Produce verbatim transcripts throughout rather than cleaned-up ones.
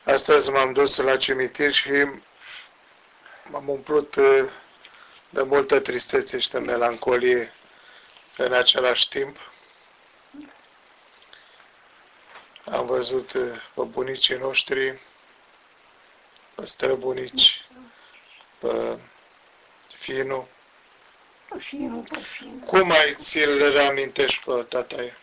Astăzi m-am dus la cimitir și m-am umplut de multă tristețe și de melancolie în același timp. Am văzut pe bunicii noștri, pe străbunici, pe finu. Finu, pe finu. Cum ai ți-l reamintești pe tataie?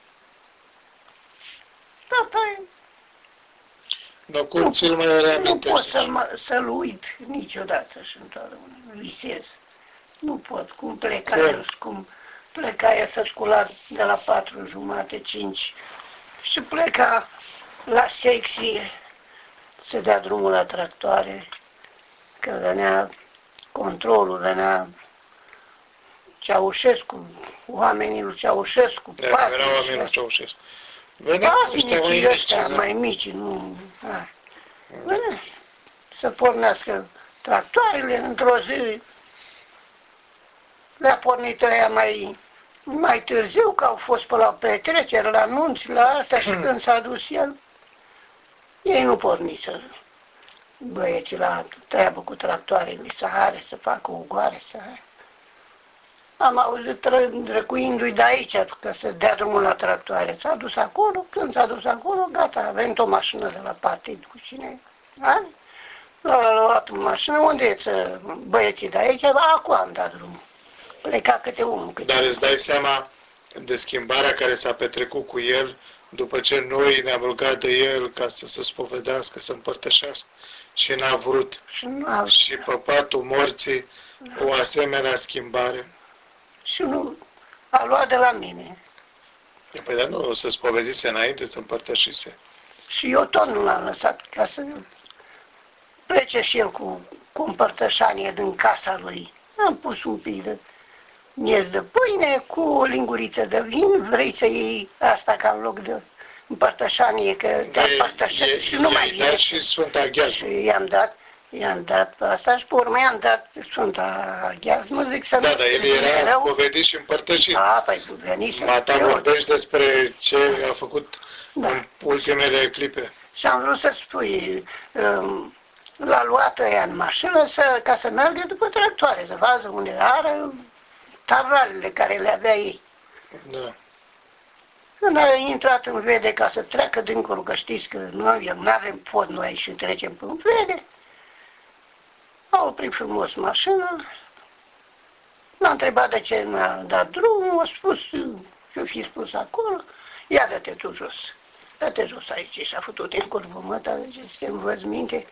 Tataie. Dar cum ți-l mai reamintești? Nu pot să-l să uit niciodată și întotdeauna. Visez. Nu pot. Cum pleca Cum? el, cum pleca el să scula de la patru jumate, cinci și pleca la secție să dea drumul la tractoare, că venea controlul, venea Ceaușescu, oamenii lui Ceaușescu, Da, erau oamenii lui Ceaușescu. Venea ăștia mai mici, ăștia mai mici, nu... A. Venea să pornească tractoarele într-o zi. Le-a pornit ăia mai, mai târziu, că au fost pe la petreceri, la anunți, la astea și când s-a dus el, ei nu porniseră. Băieții la treabă cu tractoarele, să are, să facă ugoare, să are. Am auzit răcuindu-i de aici, că să dea drumul la tractoare. S-a dus acolo, când s-a dus acolo, gata, a venit o mașină de la partid cu cine. L-a luat în mașină, unde e băieții de aici? Acum am dat drumul. Pleca câte unul. Câte Dar îți dai seama de schimbarea care s-a petrecut cu el după ce noi ne-am rugat de el ca să se spovedească, să împărtășească și n-a vrut. Și, n-a... și pe patul morții o asemenea schimbare. Și nu a luat de la mine. Păi dar nu, se spovedise înainte, să împărtășise. Și eu tot nu l-am lăsat ca să plece și el cu, cu împărtășanie din casa lui. Am pus un pic de miez de pâine cu o linguriță de vin. Vrei să iei asta ca în loc de împărtășanie, că te împărtășești și nu mai vine. Și Sfânta Gheazmă. Și i-am dat, i-am dat pe asta și pe urmă i-am dat Sfânta Gheazmă, zic să nu... Da, dar el era spovedit și împărtășit. Da, păi venit să... Mata vorbești despre ce a făcut da. În ultimele clipe. Și am vrut să spui, um, l-a luat ăia în mașină să, ca să meargă după tractoare, să vadă unde are tavralele care le avea ei. Da. Când a intrat în vede ca să treacă dincolo, că știți că noi nu avem pod noi și trecem pe un vede, a oprit frumos mașina, l-a întrebat de ce n-a dat drumul, a spus ce-o fi spus acolo, ia dă-te tu jos. Dă-te jos aici și a făcut în curvă măta, zice, să te învăț minte,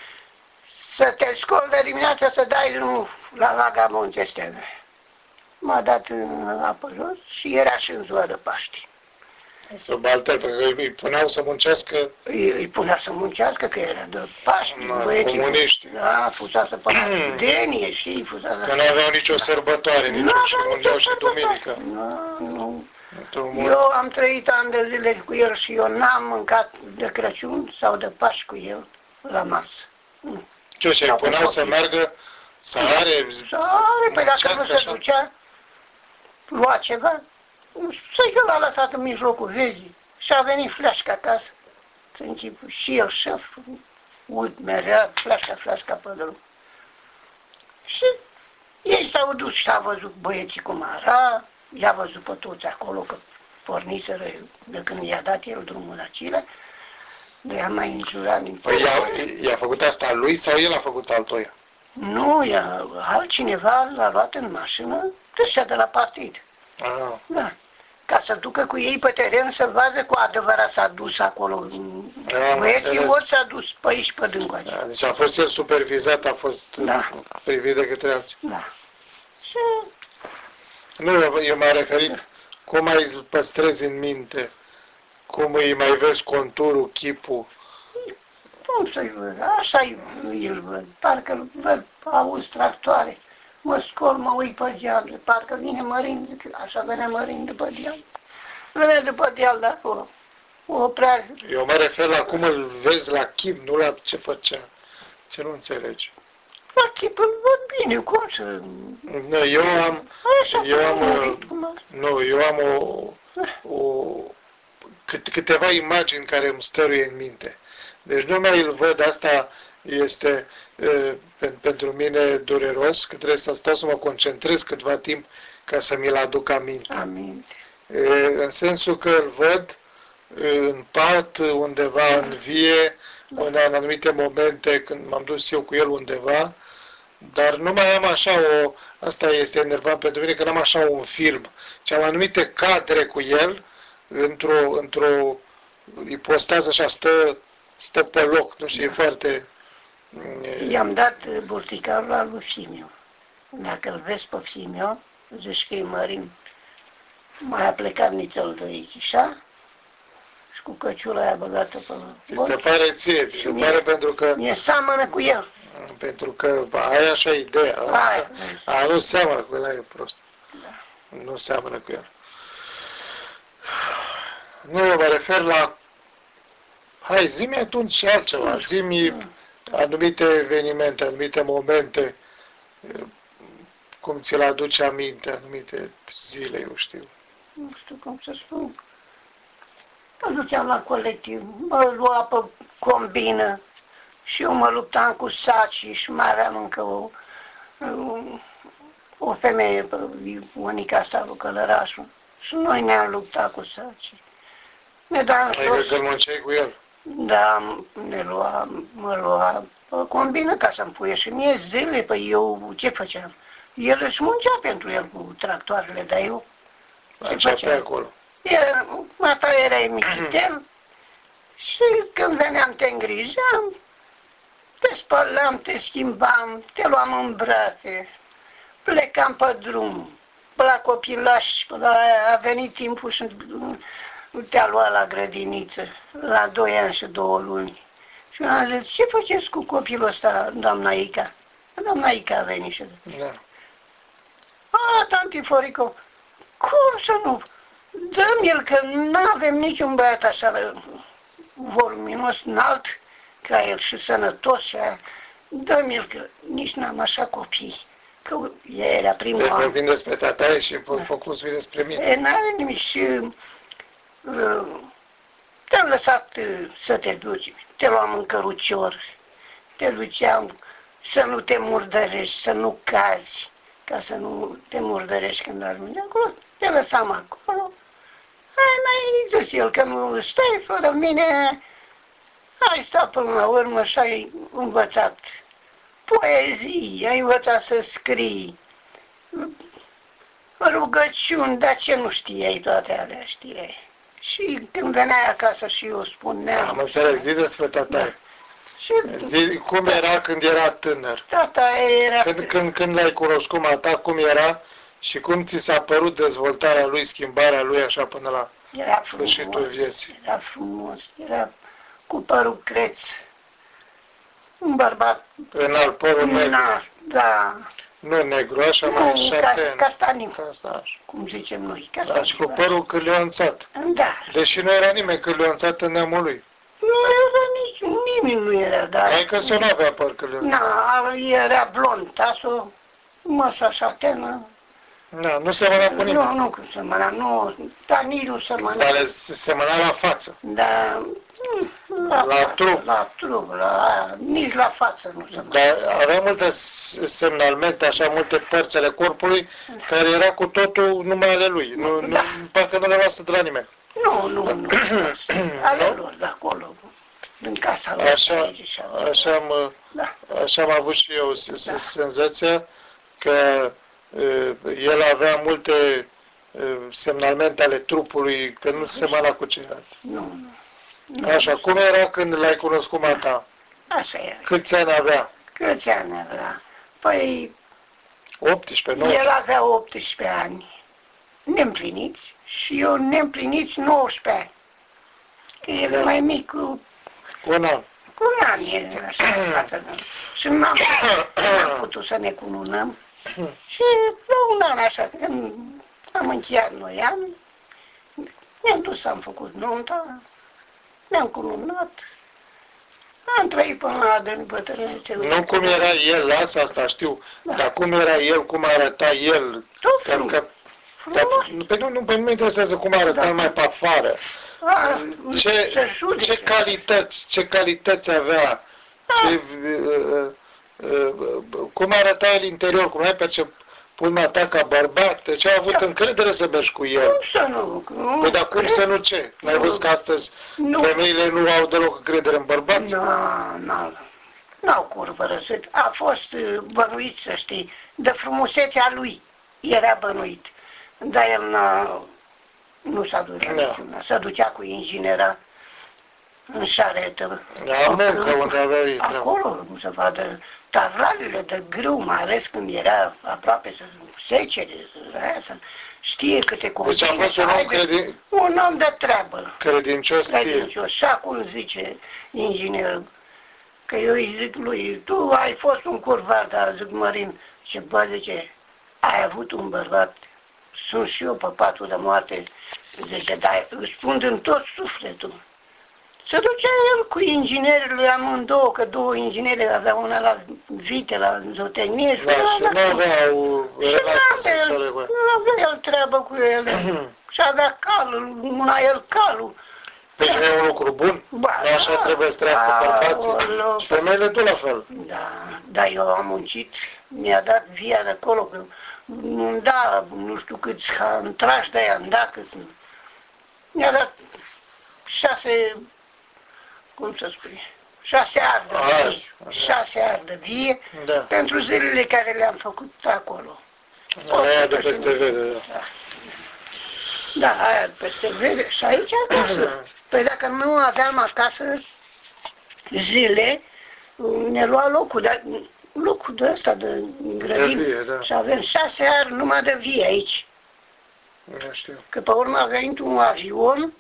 să te scoli de dimineața să dai drumul la vagabonți ăstea. M-a dat în apă jos și era și în ziua de Paști. Subalter, pentru că îi puneau să muncească... Îi, îi punea să muncească, că era de Paști, na, băieții. Comuniști. Da, fusea să pună denie și fusea să... Că nu aveau nicio sărbătoare, nici și munceau și duminică. Nu, nu. Eu am trăit ani de zile cu el și eu n-am mâncat de Crăciun sau de Paști cu el la masă. Ce, ce, îi puneau să meargă, să are... Să are, păi dacă nu se ducea, lua ceva, să el l-a lăsat în mijlocul vezii și a venit fleașca acasă. Să închipu și el șef, uit mereu, fleașca, fleașca pe drum. Și ei s-au dus și a văzut băieții cum era, i-a văzut pe toți acolo, că porniseră de când i-a dat el drumul la Cile, de i-a mai înjurat din Păi i-a făcut asta lui sau el a făcut altoia? Nu, i-a, altcineva l-a luat în mașină, ăștia de la partid. Ah. Da. Ca să ducă cu ei pe teren să vadă cu adevărat s-a dus acolo. Băieții ori s-a dus pe aici, pe dâncoace. Da, deci a fost el supervizat, a fost da. privit de către alții. Da. Și... Nu, eu m-am referit, da. Cum mai păstrezi în minte, cum îi mai vezi conturul, chipul? Cum să-i văd? Așa îl văd, parcă-l văd, auzi tractoare. Mă scol, mă uit pe geam, parcă vine Mărin, așa venea Mărin după deal. Venea după deal de acolo. O oprea. Eu mă refer la cum îl vezi la chip, nu la ce făcea. Ce nu înțelegi? La chip îl văd bine, cum să... Nu, eu am... Așa, eu am... murit, nu, eu am o... o cât, câteva imagini care îmi stăruie în minte. Deci nu mai îl văd, asta este uh, pentru mine dureros, că trebuie să stau să mă concentrez câtva timp ca să mi-l aduc aminte. Aminte. Uh, în sensul că îl văd în pat, undeva în vie, în anumite momente când m-am dus eu cu el undeva, dar nu mai am așa o, asta este enervant pentru mine, că n-am așa un film, ci am anumite cadre cu el, într-o, într-o ipostază așa, stă, stă pe loc, nu știu, e foarte... I-am dat burticarul al lui Fimiu. Dacă îl vezi pe Fimiu, zici că e mărim, mai a plecat nițel de aici, așa? Și cu căciula aia băgată pe ți se pare ție, ți se pare pentru că... Mi-e seamănă cu el. Pentru că ai așa ideea. Asta, Aia, a, nu seamănă cu el, e prost. Da. Nu seamănă cu el. Nu, eu mă refer la... Hai, zi-mi atunci și altceva. Zi-mi anumite evenimente, anumite momente, cum ți-l aduce aminte, anumite zile, eu știu. Nu știu cum să spun. Mă duceam la colectiv, mă lua pe combină și eu mă luptam cu sacii și mai aveam încă o, o, o femeie, unica asta lui Călărașul. Și noi ne-am luptat cu sacii. Ne dam Adică jos. când munceai cu el? Da, ne lua, mă lua pe combină ca să-mi puie și mie zile, păi eu ce făceam? El își muncea pentru el cu tractoarele, dar eu ce făceam? Acolo. El, mata era michitel și când veneam te îngrijeam, te spălam, te schimbam, te luam în brațe, plecam pe drum, pe la copilași, pe la, a venit timpul și te-a luat la grădiniță, la doi ani și două luni. Și am zis, ce faceți cu copilul ăsta, doamna Ica? Doamna Ica a venit și a zis, da. A, tanti Florico, cum să nu? Dă-mi-l, că nu avem niciun băiat așa voluminos, înalt, ca el și sănătos și aia. Dă-mi-l, că nici n-am așa copii. Că era primul deci an. vorbim despre tataie și da. Focus vine despre mine. E, n-are nimic și uh, te-am lăsat uh, să te duci. Te luam în cărucior, te duceam să nu te murdărești, să nu cazi, ca să nu te murdărești când ajungi acolo. Te lăsam acolo. Hai, n-ai zis el că nu stai fără mine, ai stat până la urmă și ai învățat poezii, ai învățat să scrii, rugăciuni, dar ce nu știai, toate alea știai. Și când veneai acasă și eu spuneam... Am înțeles, zi despre tataie. Da. Și zi, cum era când era tânăr? Tata era... Când, când, când l-ai cunoscut mata, cum era și cum ți s-a părut dezvoltarea lui, schimbarea lui așa până la era sfârșitul frumos, vieții? Era frumos, era cu părul creț, un bărbat... Înalt, părul negru. Da. Nu negru, așa nu, mai șarpen. Castaniu, Casta, cum zicem noi. Castaniu, da, și cu părul cârleonțat. Da. Deși nu era nimeni cârleonțat în neamul lui. Nu era nici, nimeni nu era, dar... Adică să nu avea păr cârleonțat. Na, era blond, tasul, măsa așa tenă. Da, nu semăna cu nimeni. Nu, nu, cum semăna, nu, dar nici nu semăna. Dar le semăna la față. Da, la, la față, trup. La trup, la, nici la față nu semăna. Dar avea multe semnalmente, așa, multe părți ale corpului, care era cu totul numai ale lui. Nu, da. nu, parcă nu le lasă de la nimeni. Nu, nu, nu. Ale lor de acolo, din casa lor. Așa, aici, așa, am, da. așa am avut și eu da. senzația că uh, el avea multe uh, semnalmente ale trupului, că nu se semăna cu ceilalți. Nu, nu. Așa, cum era când l-ai cunoscut mata? Așa era. Câți ani avea? Câți ani avea? Păi... optsprezece, nouăsprezece. El avea optsprezece ani neîmpliniți și eu neîmpliniți nouăsprezece ani. Că el e mai mic cu... Cu un an. Cu un an e așa față de... Și n-am putut să ne cununăm. Și la un an așa, când am încheiat noi ani, ne-am dus, am făcut nunta, ne-am cununat, am trăit până la adânc bătrânețe. Nu cum era el, lasă asta știu, da. Dar cum era el, cum arăta el. Tot frumos. Că, frumos. Dar, pe nu, nu, pe nu mă interesează cum arăta da. Mai pe afară. A, ce, să judece. ce calități, ce calități avea, ce, uh, uh, uh, cum arăta el interior, cum ai perceput ta ca bărbat, deci ai avut Da. încredere să mergi cu el. Cum să nu? nu Păi dar cum cred? să nu ce? N-ai Nu. văzut că astăzi Nu. femeile nu au deloc încredere în bărbați? Nu, nu, n-au curvă răsăt. A fost uh, bănuit, să știi, de frumusețea lui. Era bănuit. Dar el n-a, nu s-a dus la Da. niciuna. Se ducea cu inginera în șaretă. La în muncă, câmp. unde avea ei treabă. Acolo, cum să vadă tarlalele de grâu, mai ales când era aproape să secere, să, aia, să știe câte Deci a convine fost să un om aibă. credi- Un om de treabă. credincios ție. Credincios. Și acum zice inginerul, că eu îi zic lui, tu ai fost un curvar, dar zic Mărin, și bă, zice, ai avut un bărbat, sunt și eu pe patul de moarte, zice, dar îți spun din tot sufletul. Se ducea el cu inginerile amândouă, că două inginere avea una la vite, la zootehnie și Da, una și la nu avea o și relație n-avea sexuală el, cu ea. nu avea el treabă cu ele. Și avea calul, una el calul. Deci nu e un lucru bun? Ba, Nu așa da. trebuie să trăiască bărbații? Aoleu. Și femeile tot la fel. Da, dar eu am muncit, mi-a dat via de acolo, că îmi da, nu știu câți antrași de aia, îmi da, cât, mi-a dat șase, cum să spune, șase ani de Așa, vie, așa. șase ani de vie, Da. pentru zilele care le-am făcut acolo. Aia de peste vede, da. Da. Da, aia de peste vede și aici acasă. Păi dacă nu aveam acasă zile, ne lua locul de, locul de ăsta de grădină. De vie, da. Și avem șase ani numai de vie aici. Nu știu. Că pe urmă a venit un avion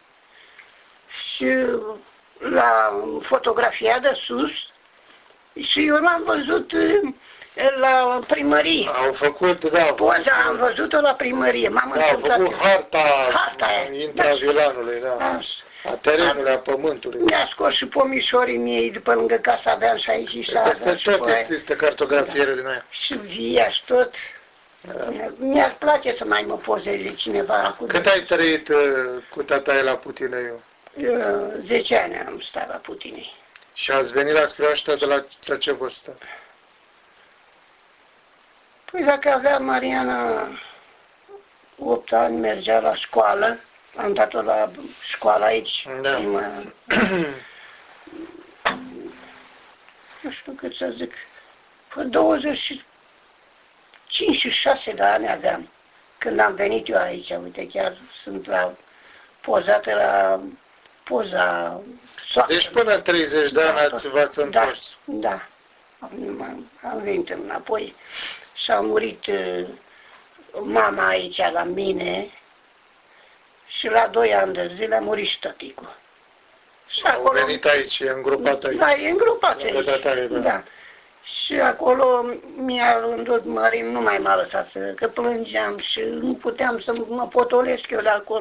și la fotografia de sus și eu l-am văzut eh, la primărie. Au făcut, da, au făcut, Poza am văzut-o la primărie, m-am da, au întâmplat. făcut harta, Harta aia. intravilanului, da. Da. A terenului, a pământului. Mi-a scos și pomișorii miei de pe lângă casa aveam și aici și Peste aveam și tot pe aia. există cartografiere din aia. Și via și tot. Da. Mi-ar place să mai mă pozeze cineva cu Cât ai trăit uh, cu tata la Putineiu? Eu, zece ani am stat la Putinei. Și ați venit la Scrioaștea de la, la ce vârstă? Păi dacă avea Mariana opt ani, mergea la școală, am dat-o la școală aici. Da. Prima, nu știu cât să zic, pe douăzeci și cinci și șase de ani aveam când am venit eu aici. Uite, chiar sunt la pozată la poza soacră. Deci până în treizeci de ani Da, ați, v-ați întors. Da, da. Am, am venit înapoi și a murit uh, mama aici la mine și la doi ani de zile a murit și tăticul. Și Au venit aici, e îngropat aici. Da, e îngropat Lângă aici. tataie, da. Da. Și acolo mi-a îndot Marin, nu mai m-a lăsat să, că plângeam și nu puteam să mă potolesc eu de acolo.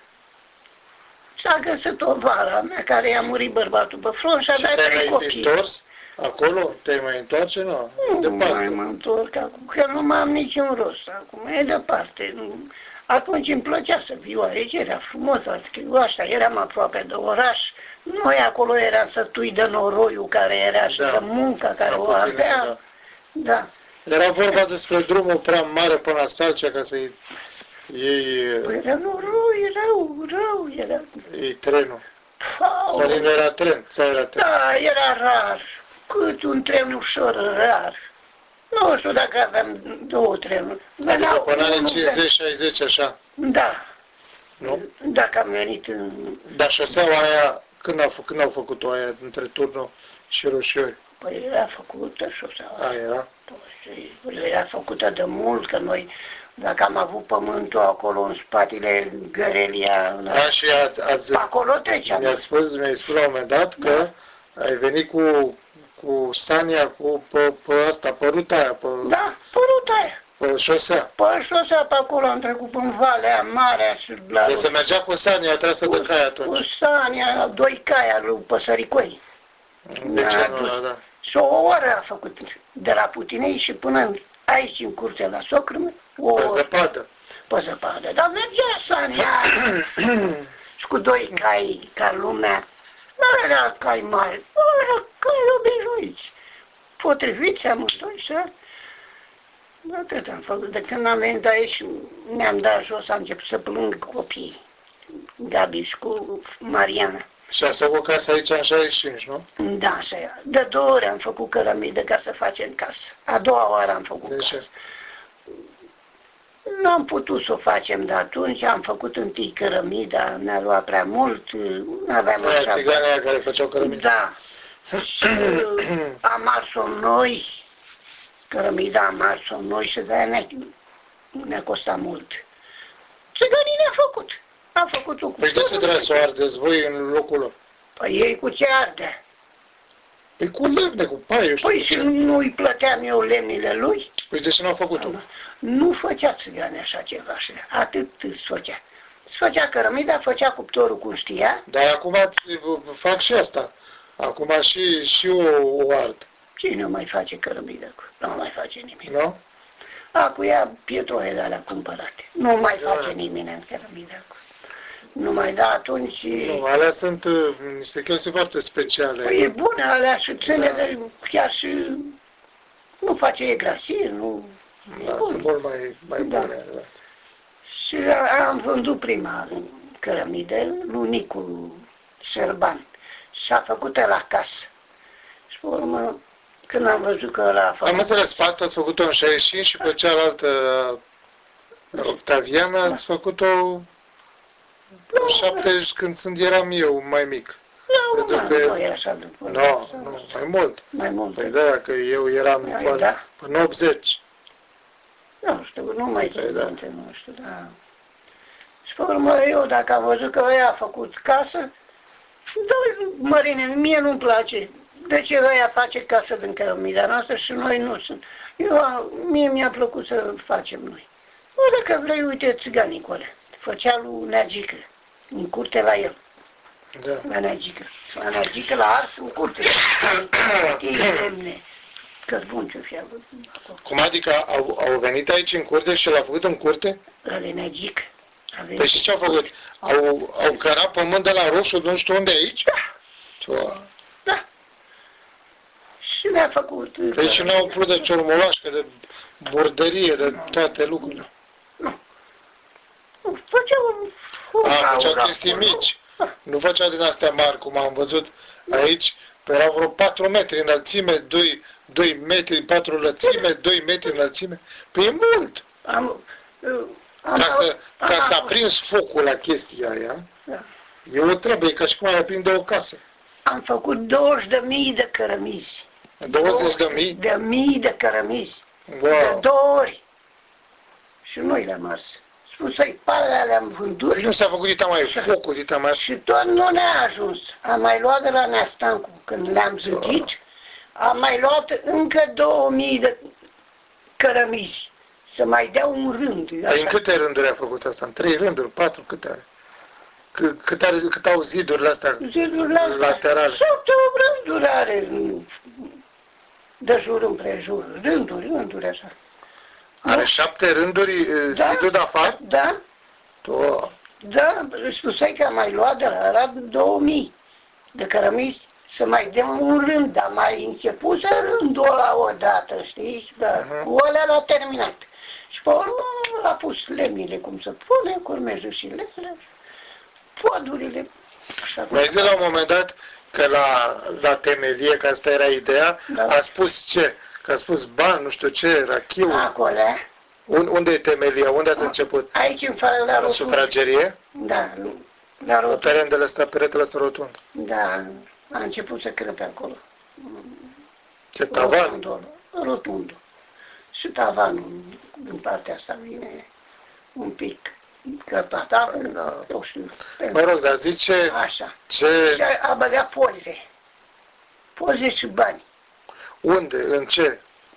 S-a găsit o vara mea care i-a murit bărbatul pe front și Și avea te-ai trei mai copii. întors acolo? Te-ai mai întoarce? Nu, Nu departe. mai mă întorc acum, că nu mai am niciun rost acum, e departe. Nu. Atunci îmi plăcea să viu aici, era frumos, adică așa, eram aproape de oraș. Noi acolo eram sătui de noroiul care era și Da. de munca care La o Putinei, aveam. Da. Era vorba despre drumul prea mare până la Salcea ca să-i iei, Păi era noroi, rău, rău era. iei trenul. Pau. Sau nu era tren? Sau era tren? Da, era rar. Cât un tren ușor, rar. Nu știu dacă aveam două trenuri. Adică Veneau până anii unul cincizeci șaizeci așa, Da. nu? Dacă am venit în... Dar șoseaua aia, când au, fă- când au făcut-o aia între Turnul și Roșiori? Păi era făcută șoseaua. Aia era? Păi, era făcută de mult, că noi, dacă am avut pământul acolo în spatele Gărelia, în... A, și ați, ați, acolo treceam. mi-a spus, mi-a spus la un moment dat că ai venit cu, cu Sania, cu pe, pe asta, pe ruta aia, pe, Da, păruta aia. pe șosea. Pe șosea pe acolo am trecut până în Valea Marea și la... Deci se mergea cu Sania trasă de cai Cu atunci. Sania, doi cai al lui Păsăricoi. De ce nu ăla, da. Și o oră a făcut de la Putinei și până în- aici în curte la socră, o Pe oră zăpadă. pe zăpadă. Dar mergea Sania și cu doi cai ca lumea. Nu era cai mari, era cai obișnuiți. Potriviți amândoi să... Atât am făcut. De când am venit aici, ne-am dat jos, am început să plâng copiii. Gabi și cu Mariana. Și ați făcut casa aici în șaizeci și cinci, nu? Da, așa e. De două ori am făcut cărămidă ca să facem casă. A doua oară am făcut De casă. ce? Nu am putut să o facem de atunci, am făcut întâi cărămida, ne-a luat prea mult, nu aveam Aia, așa... țiganii aia care făceau cărămidă. Da. Și am ars-o noi, cărămida am ars-o noi și de-aia ne-a ne costat mult. Țiganii ne-a făcut. Am făcut-o cu... Păi de ce trebuie să o ardeți voi în locul lor? Păi ei cu ce ardea? Păi cu lemne, cu paie, eu știu Păi cu și ce. nu-i plăteam eu lemnile lui? Păi de ce n-au făcut-o? Nu făcea țigane așa ceva și atât îți făcea. Îți făcea cărămida, făcea cuptorul cum știa. Dar acum fac și asta. Acum și, și o, o ard. Cine mai face cărămidă? Nu mai face nimic. Nu? Acum ia pietroie de alea cumpărate. Nu mai Da. face nimeni în cărămidă. Nu mai da atunci... Nu, alea sunt uh, niște chestii foarte speciale. Păi e bună alea și ține Da. de chiar și... Nu face egrasie, nu... Da, Bun. sunt mult mai, mai Da. bune. Da. Și am vândut prima cărămidă lui Nicu Șerban. Și a făcut la casă. Și pe urmă, când am văzut că ăla a făcut... Am înțeles, pe asta ați făcut-o în șaizeci și cinci și pe cealaltă, Octaviana, ați făcut-o în șaptezeci, când sunt, eram eu mai mic. La Pentru un an, că- nu e așa după... Nu, nu, mai mult. Mai mult. Păi da, că eu eram Da, până, da. până optzeci. Nu știu, nu mai Păi țin da. minte, nu știu, da. Și pe urmă eu, dacă am văzut că ăia a făcut casă, dă mărine, mie nu-mi place. De ce ăia face casă din cărămida noastră și noi nu sunt. Eu, am- mie mi-a plăcut să facem noi. O, dacă vrei, uite, țiganicule. Făcea lui Neagică, în curte la el, Da. la Neagică. La Neagică la ars în curte. Știi, lemne, cărbun ce fi avut acolo. Cum adică au, au venit aici în curte și l-au făcut în curte? La Neagică. Păi și ce au făcut? Au, au cărat pământ de la roșu de nu știu unde aici? Da, Tua. da. Și ne-a făcut... Păi și n-au umplut de ciormolașcă, de burdărie, de toate lucrurile. Nu. Nu, făceau... un A, gaură făceau chestii acolo. mici. Da. Nu făceau din astea mari, cum am văzut aici, pe erau vreo patru metri înălțime, doi, doi metri, patru lățime, doi metri înălțime. Păi e mult! Am... uh, am Ca să, am ca să avut- aprins focul la chestia aia, Da. e o treabă, e ca și cum ai aprinde o casă. Am făcut douăzeci de mii de cărămizi. douăzeci de mii? De mii de cărămizi. De Wow! două ori. Și noi le-am ars. Spusă-i, palele le-am vândut. Păi nu s-a făcut dita mai focul, dita mai... Și tot nu ne-a ajuns. Am mai luat de la Neastancu, când le-am zidit, am mai luat încă două mii de cărămizi. Să mai dea un rând. Păi în Așa. câte rânduri a făcut asta? În trei rânduri, patru, câte are? C- cât, are, cât au zidurile astea Zidurile astea. laterale? Șapte rânduri are de jur împrejur. Rânduri, rânduri așa. Are șapte rânduri Da. zidul de afară? Da? To. Da, spusei că am mai luat de la ăla două mii de cărămizi să mai dăm un rând, dar mai început să rândul ăla odată, știi? Și da, Mhm. cu ăla l-a terminat. Și pe urmă a pus lemnile cum să pune, cu urmejușile, podurile. Așa cum Mi-ai se zis la un face. moment dat că la, la temelie, că asta era ideea, Da. a spus ce? Că a spus bani, nu știu ce, rachiu. Acolo, Un, unde e temelia? Unde ați început? aici în față la La rotund. sufragerie? Da, la La rotund. perendele ăsta, peretele ăsta rotund. Da, a început să crăpe acolo. Ce tavan? Rotundul, rotundul. Și tavanul din partea asta vine un pic crăpat. Acum, Da. eu știu. Mă rog, dar zice Așa. ce, Și a băgat poze. Poze și bani. unde, în ce?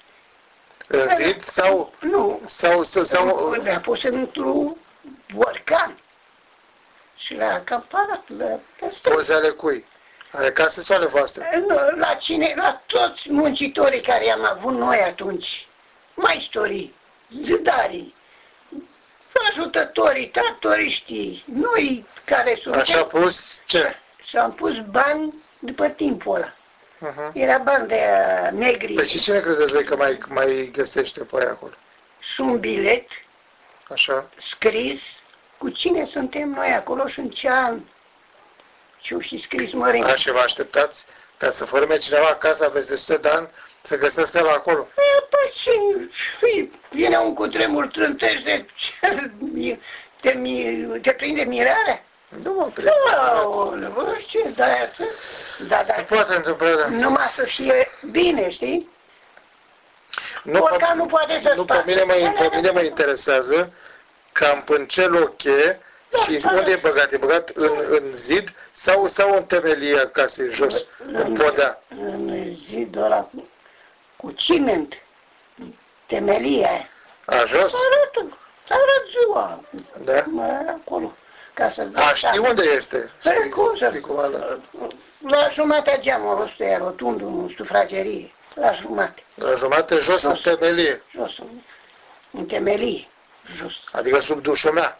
În zid sau, Nu. sau, sau, sau Le-a pus într-un borcan. Și le-a acamparat. Le-a păstrat. poze ale cui? Ale case sau ale voastre? Nu, la cine, la toți muncitorii care am avut noi atunci, maistorii, zidarii, ajutătorii, tractoriștii, noi care suntem... Așa pus ce? Și-am pus bani după timpul ăla. Uh-huh. Era bani de uh, negri. Păi și cine credeți voi că mai, mai găsește pe aia acolo? Și un bilet Așa? scris cu cine suntem noi acolo și în ce an. Și și scris mărinc. Așa vă așteptați ca să forme cineva casa peste o sută de ani să găsească la acolo? Păi ce, vine un cutremur, trântește, te, te, te prinde mirarea? Nu mă prinde. Aoleu, ce, de-aia să... Da, da. Se poate întâmpla, da. Numai să fie bine, știi? Nu, Orca nu poate să nu, pe mine, mă, pe mine mă interesează cam în ce loc e și unde e băgat. E băgat în, în zid sau, sau în temelie casei jos, în, în podea? În zidul ăla cu, cu ciment, temelia aia. A, jos? Arată, arată ziua. Da? Acolo. Ca să A, știi unde este? Păi cum să... Știi cum ala? La jumatea geamului ăsta e rotundul în sufragerie. La jumate. La jumate jos, jos în temelie. Jos, în, în temelie. Jos. Adică sub dușul mea.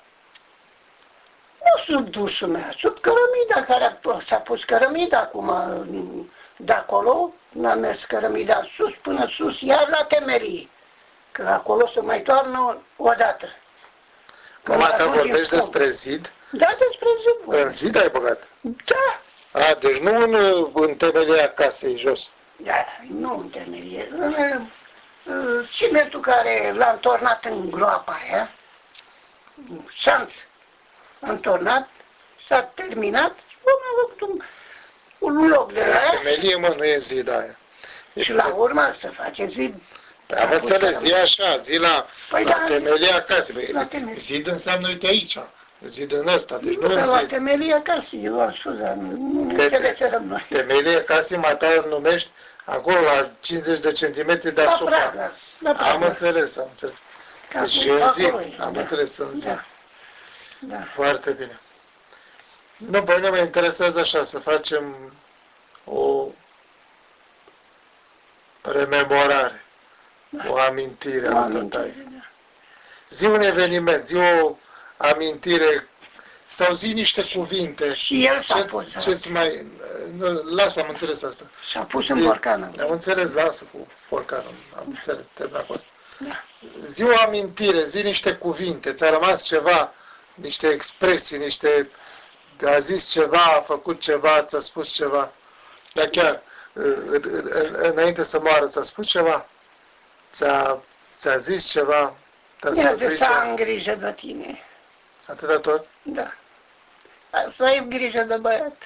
Nu sub dușul mea, sub cărămida care s-a pus cărămida acum de acolo, n-a mers cărămida sus până sus, iar la temelie. Că acolo se mai toarnă o dată. Mama ta vorbești despre zid? Da, despre zid. În zid ai băgat? Da. A, deci nu în, în temelia casei jos. Da, nu în temelie. În, în cimentul care l-a întornat în groapa aia, șanț întornat, s-a terminat, am avut un, un loc de aia. Temelie, mă, nu e zid aia. Și la urmă să face zid. Păi am înțeles, zi așa, zi la, păi la da, temelia casei. la temelie. Zid înseamnă, uite aici, zid în ăsta, deci nu, nu în la zid. temelia casei, eu am spus, dar nu, nu înțelegem noi. Temelia casei, mai tare numești acolo la cincizeci de centimetri deasupra. La prag, la prag. Am înțeles, am înțeles. Deci e în zid, am înțeles, în zid. Da. Da. Foarte bine. Nu, pe mine mă interesează așa, să facem o rememorare, da. O amintire o a amintire, tătai. da. Zi un eveniment, zi o amintire sau zi niște cuvinte. Și el s-a ce, pus. Ce-ți mai... Nu, lasă, am înțeles asta. S-a pus în borcană. Am înțeles, lasă cu borcană, am înțeles, terminat cu asta. Da. Zi o amintire, zi niște cuvinte, ți-a rămas ceva, niște expresii, niște... A zis ceva, a făcut ceva, ți-a spus ceva. Dar chiar, înainte să moară, ți-a spus ceva? Ți-a, ți-a zis ceva? Mi-a zis să am grijă de tine. Atâta tot? Da. Să ai grijă de băiat.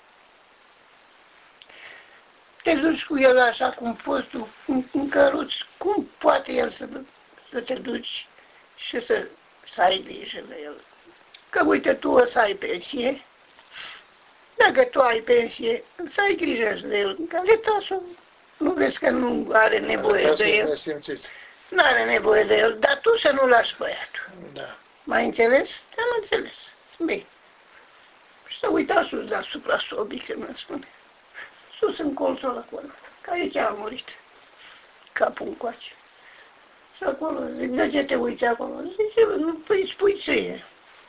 Te duci cu el așa cum poți tu, în, în căruț, cum poate el să, să te duci și să, să ai grijă de el. Că uite, tu o să ai pensie, dacă tu ai pensie, să ai grijă de el. Caritasul, nu vezi că nu are nevoie de el. Nu are nevoie de el, dar tu să nu lași băiatul. Da. M-ai înțeles? Am înțeles. Bine. Și să uita sus deasupra sobii, că mă spune. Sus în colțul acolo, că aici a murit. Capul încoace. Și acolo, zic, de ce te uiți acolo? Zice, nu, păi spui ce e.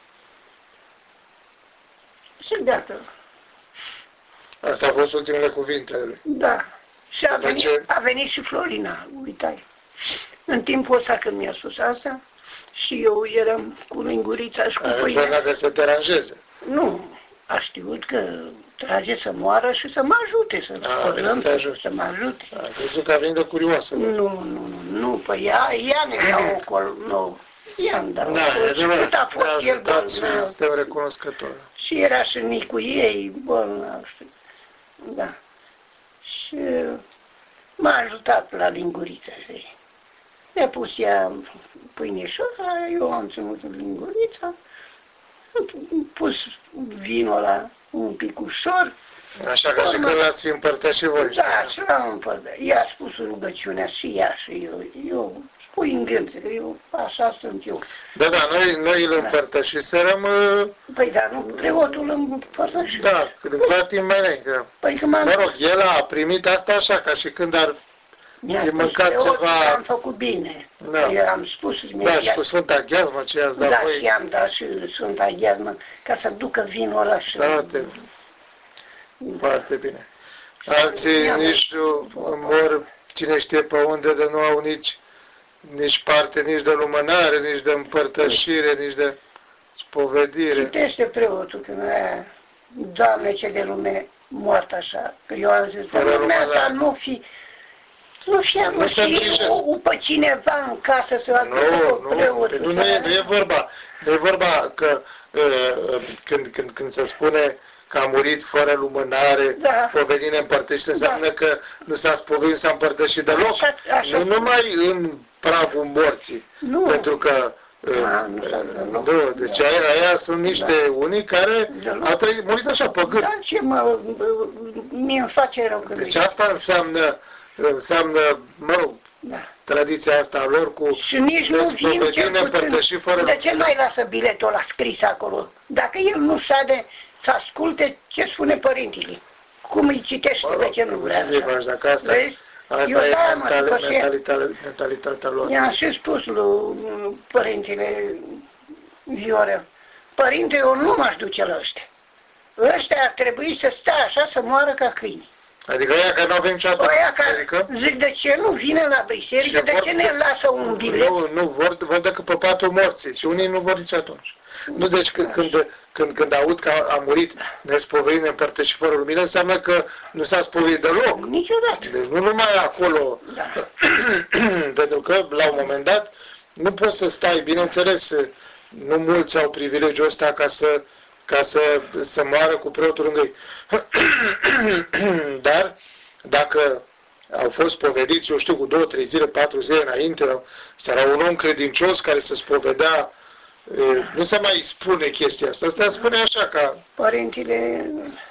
Și gata. Asta au fost ultimele cuvinte ale lui. Da. Și a venit, ce? a venit și Florina, uitai. În timpul ăsta când mi-a spus asta, și eu eram cu lingurița și cu pâinea. Florina că să deranjeze. Nu. A știut că trage să moară și să mă ajute, să spălăm, să mă ajute. A crezut că a venit de curioasă. Nu, nu, nu, nu, păi ea, ea ne dau ocol, nu. I-am dat ocol. Cât a fost el bolnav. Suntem recunoscători. Și era și nicul ei bolnav. Da. Și m-a ajutat la lingurița ei. Mi-a pus ea pâinișoara, eu am ținut lingurița, am pus vinul ăla un pic ușor. Așa ca și când l-ați fi împărtășit și voi. Da, și l-am împărtășit. Ea a spus rugăciunea și ea și eu. Eu spui în gând, eu așa sunt eu. Da, da, noi, noi îl împărtășiserăm... Păi da, nu, preotul îl împărtășit. Da, câteva timp mai înainte. Păi că m-am... Mă rog, el a primit asta așa, ca și când ar Mi-a e spus mâncat preotul ceva... că am făcut bine. Da. Eu am spus... Da, și cu Sfânta Gheazmă ce i-ați dat Da, voi. și am dat și Sfânta Gheazmă ca să ducă vinul ăla și... Foarte, foarte bine. Alții Mi-am nici nu mor, cine știe pe unde, de nu au nici, nici parte, nici de lumânare, nici de împărtășire, nici de spovedire. Citește preotul când aia, Doamne, ce de lume moartă așa, că eu am zis, Fără de lumea lumânare. asta nu fi, nu fi Nu am se și îngrijesc. u, pe cineva în casă să aducă Nu, pe nu, preotul. nu, nu, e, nu e vorba, nu e vorba că uh, când, când, când se spune că a murit fără lumânare, Da. spovedire împărtășită, Da. înseamnă că nu s-a spovedit, s-a împărtășit deloc, Așa- așa nu spune. numai în pragul morții, Nu. pentru că uh, A, nu s-a deloc. nu, deci Da. aia, aia sunt niște Da. unii care Deloc. au trăit, murit așa pe gând. Dar ce mă, mie îmi face rău când Deci îi- asta înseamnă, înseamnă, mă rog, Da. tradiția asta a lor cu Și nici nu vin spovedire cel puțin. împărtășit fără De ce mai lasă biletul ăla scris acolo? Dacă el nu șade să asculte ce spune părintele. Cum îi citește, Mă de rog, ce nu vrea ce să-i faci, așa? dacă asta, Vezi? asta Eu e da, mă, mentale, după ce- mentalitatea, mentalitatea lor. I-am și spus lui părintele Viorel, părinte, eu nu m-aș duce la ăștia. Ăștia ar trebui să stea așa să moară ca câini. Adică aia care nu avem niciodată Aia în care, biserică, zic, de ce nu vine la biserică, Și de vor- ce ne lasă un bilet? nu, nu vor, vor decât pe patul morții și unii nu vor nici atunci. Nu, deci când, când, când, când aud că a, a murit nespovedit, neîmpărtășit fără lumină, înseamnă că nu s-a spovedit deloc. Niciodată. Deci nu numai acolo, Da. pentru că la un moment dat nu poți să stai, bineînțeles, nu mulți au privilegiul ăsta ca să, ca să, să moară cu preotul lângă ei. Dar dacă au fost povediți, eu știu, cu două, trei zile, patru zile înainte, sau era un om credincios care se spovedea, e, nu se mai spune chestia asta, asta spune așa ca... Părintele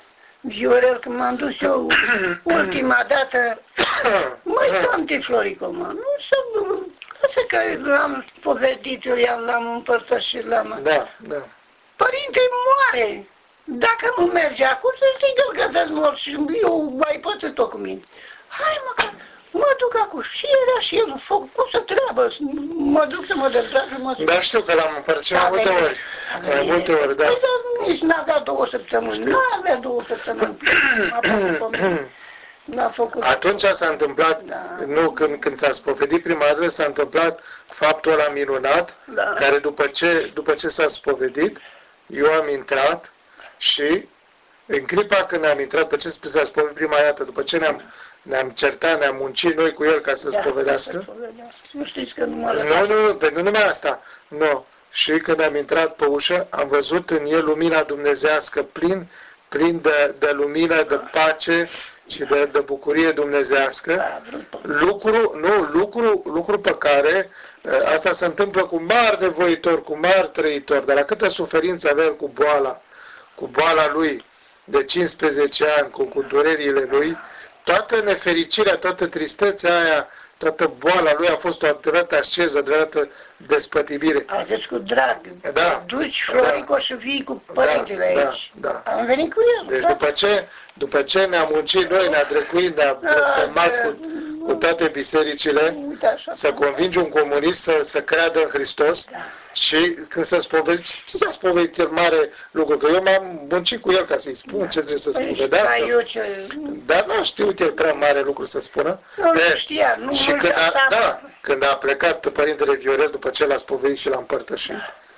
Viorel, când m-am dus eu ultima dată, măi, Tante Florico, mă, nu să... Asta că l-am povedit, eu i-am, l-am împărtășit, l-am... Da, da. Părinte moare! Dacă nu merge acum, să știi că că să-ți mor și eu mai pățit-o cu mine. Hai mă, că mă duc acum. Și era și el, făcut să treabă, mă duc să mă dezbrac, mă duc. Da, știu că l-am împărțit mai multe ori. Mai multe ori, da. Păi, dar nici n-avea două săptămâni, n-avea două săptămâni. M-a făcut pe mine. N-a făcut. Atunci s-a întâmplat, Da. nu, când, când s-a spovedit prima dată, s-a întâmplat faptul ăla minunat, Da. care după ce, după ce s-a spovedit, eu am intrat și în clipa când am intrat, după ce s-a spovedit prima dată, după ce ne-am ne-am certat, ne-am muncit noi cu el ca să Da, spovedească. să spovedească. Nu știți că nu mă Nu, lăsați. nu, nu, pentru numai asta. Nu. Și când am intrat pe ușă, am văzut în el lumina dumnezească, plin, plin de, de lumină, de pace și de, de bucurie dumnezească. Da, vrut- Lucru, nu, lucru, lucru pe care ă, asta se întâmplă cu mari nevoitori, cu mari trăitori, dar la câtă suferință avea el cu boala, cu boala lui de cincisprezece ani, cu, cu durerile lui, toată nefericirea, toată tristețea aia, toată boala lui a fost o adevărată asceză, o adevărată despătibire. A zis cu drag, Da. duci Florico și vii cu părintele Da, aici. da, Am venit cu el. Deci da? după ce, după ce ne-am muncit noi, ne-a drecuit, ne-a Da, blestemat da. cu, cu toate bisericile, Uite așa. să convingi un comunist să, să creadă în Hristos Da. și când s-a spovedit, ce s-a spovedit el mare lucru? Că eu m-am muncit cu el ca să-i spun ce trebuie să Păi, spovedească. știa eu ce... Dar nu a știut el prea mare lucru să spună. Nu, nu E, știa, nu și nu când a, seama. da, când a plecat părintele Viorel după ce l-a spovedit și l-a împărtășit,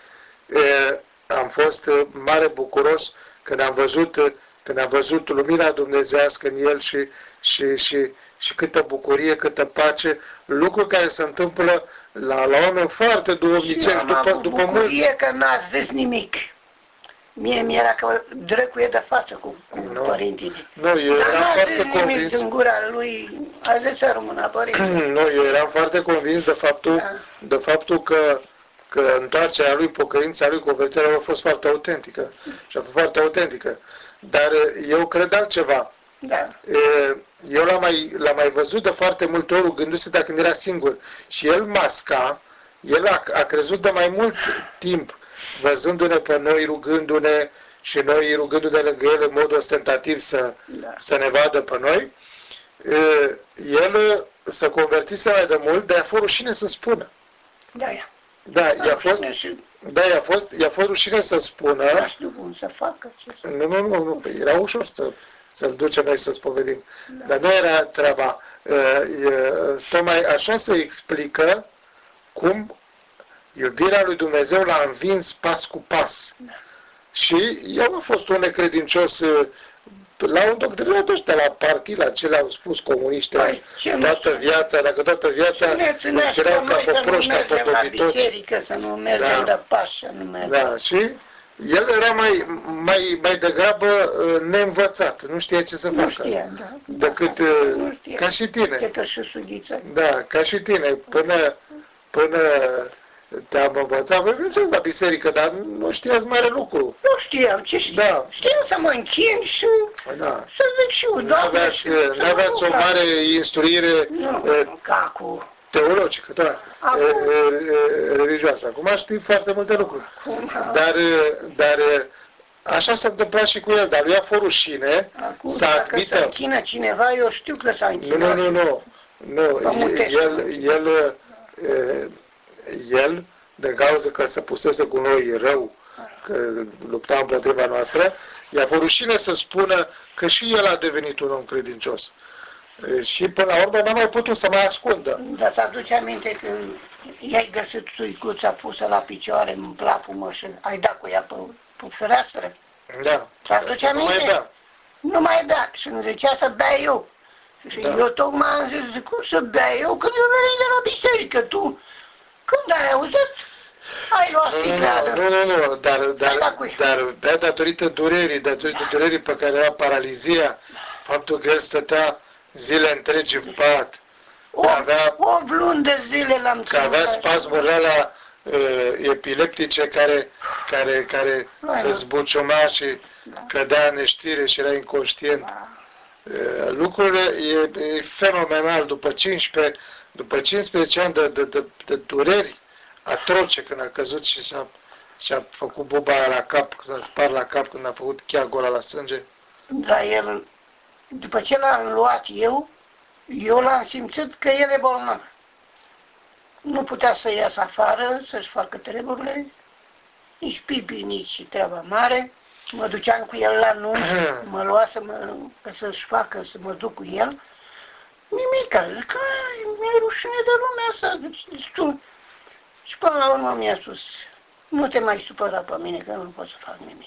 e, am fost e, mare bucuros când am văzut, e, când am văzut lumina dumnezească în el și, și, și, și câtă bucurie, câtă pace, lucru care se întâmplă la, la oameni foarte Și duhovnicești am după, avut după mulți. bucurie că n-a zis nimic. Mie mi-era că drăcuie de față cu, cu Nu. părintele. Nu, eu Dar eram n-a foarte zis nimic convins. în gura lui, a zis să rămână părinte. Nu, eu eram foarte convins de faptul, Da. de faptul că, că întoarcerea lui, pocăința lui, convertirea lui a fost foarte autentică. Și a fost foarte autentică. Dar eu cred altceva. Da. E, Eu l-am mai, l-am mai văzut de foarte multe ori rugându-se dacă când era singur. Și el masca, el a, a crezut de mai mult timp, văzându-ne pe noi, rugându-ne și noi rugându-ne lângă el în mod ostentativ să, Da. să ne vadă pe noi. E, El să convertise mai de mult, dar i-a fost rușine să spună. Da, ia. Da, i-a fost, Și... da, i-a fost, i-a fost rușine să spună. Nu știu cum să facă. Ce să... Nu, nu, nu, nu, era ușor să, să-l ducem noi să spovedim. Da. Dar nu era treaba. Tocmai așa se explică cum iubirea lui Dumnezeu l-a învins pas cu pas. Da. Și eu am fost un necredincios la un doctrinat ăștia, la partid, la ce le-au spus comuniștii, păi, toată viața, dacă toată viața îmi țineau ca pe proști, ca pe dobitoci. Să nu mergem de pas, să nu mergem. Da, și el era mai, mai, mai degrabă neînvățat, nu știa ce să facă. Nu știa, da. Decât, nu știa. ca și tine. Chetă și sughiță. Da, ca și tine, până, până te-am învățat, voi mergeți la biserică, dar nu știați mare lucru. Nu știam ce știam. Da. Știam să mă închin și da. Să zic și eu, Doamne, și nu aveați o mare instruire nu, ca cu... teologică, da, religioasă. Acum știi foarte multe lucruri. Acum, dar, dar așa s-a întâmplat și cu el, dar lui a fost rușine să admită... Dacă se închină cineva, eu știu că s-a închinat. Nu, nu, nu, nu. nu. El, el, el, de cauza că se pusese cu noi rău, că lupta împotriva noastră, i-a fost rușine să spună că și el a devenit un om credincios. Și până la urmă n-a mai putut să mai ascundă. Dar ți-aduce aminte când i-ai găsit suicuța pusă la picioare în plapumă și ai dat cu ea pe, pe fereastră? Da. Ți-aduce aminte? Nu mai bea. Nu mai bea. Și îmi zicea să bea eu. Și da. Eu tocmai am zis, cum să bea eu când eu venim de la biserică, tu? Când ai auzit? Ai luat sticleadă. Nu, nu, nu, dar, dar, dar bea datorită durerii, datorită da. durerii pe care era paralizia, faptul că el stătea zile întregi în pat, o, avea, o luni de zile l-am că avea spasmurile alea uh, epileptice care, care, care se zbuciuma și da. cădea în neștire și era inconștient. Da. Uh, lucrurile e, e fenomenal, după cincisprezece, după cincisprezece ani de, de, de, de dureri atroce când a căzut și și-a, și-a făcut buba la cap, s-a spart la cap când a făcut cheagul ăla la sânge. Da, el, după ce l-am luat eu, eu l-am simțit că el e bolnav. Nu putea să iasă afară, să-și facă treburile, nici pipi, nici treaba mare. Mă duceam cu el la nunți, mă lua să mă, să-și facă, să mă duc cu el. Nimica, zic că mi-e rușine de lumea asta, zici tu. Și până la urmă mi-a spus, nu te mai supăra pe mine că nu pot să fac nimic.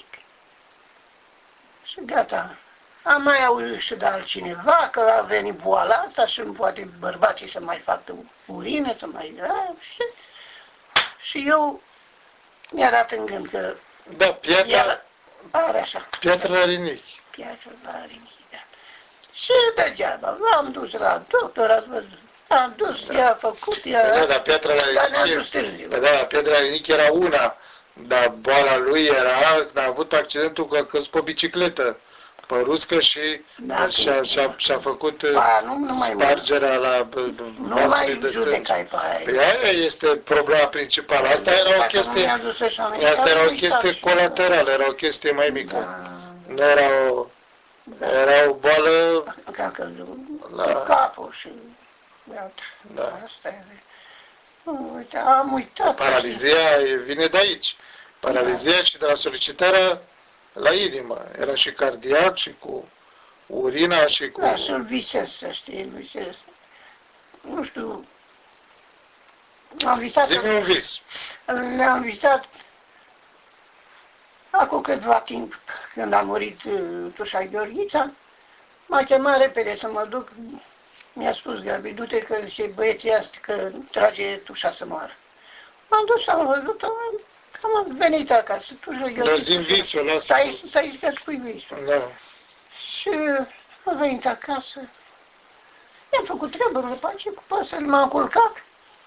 Și gata. Am mai auzit și de altcineva că a venit boala asta și nu poate bărbații să mai facă urină, să mai... Da, și, și eu mi-a dat în gând că... Da, piatra... Are așa. Piatra la rinichi. Piatra la rinichi, da. Și degeaba, l-am dus la doctor, ați văzut. Am dus, da. i-a făcut, i-a... Da, dar piatra la rinichi... Da, da, piatra la rinichi era una, dar boala lui era că a avut accidentul că a căzut pe bicicletă. Pe ruscă și da, și-a, și-a, și-a făcut ba, nu, nu spargerea la nu mai judecai pe aia. Păi aia este problema principală. Asta era o chestie, asta era o chestie colaterală, era o chestie mai mică. Da. Nu era o, da. era o boală... Ca că la capul și... Da. Asta e. Uite, am uitat. Paralizia vine de aici. Paralizia da. și de la solicitarea la inimă. Era și cardiac și cu urina și cu... Da, să-l visez, să știi, îl visez. Nu știu... Am visat... Zi-mi un vis. Le-am visat acum câtva timp, când a murit uh, Tușa Gheorghița, m-a chemat repede să mă duc. Mi-a spus Gabi, du-te că zice băieții astea că trage Tușa să moară. M-am dus, am văzut, am, am venit acasă. Tușa Gheorghița. Dar zi-mi visul, lasă. Stai, stai să spui visul. Da. Și am venit acasă. Mi-am făcut treburi după aceea cu pasări, m-am culcat.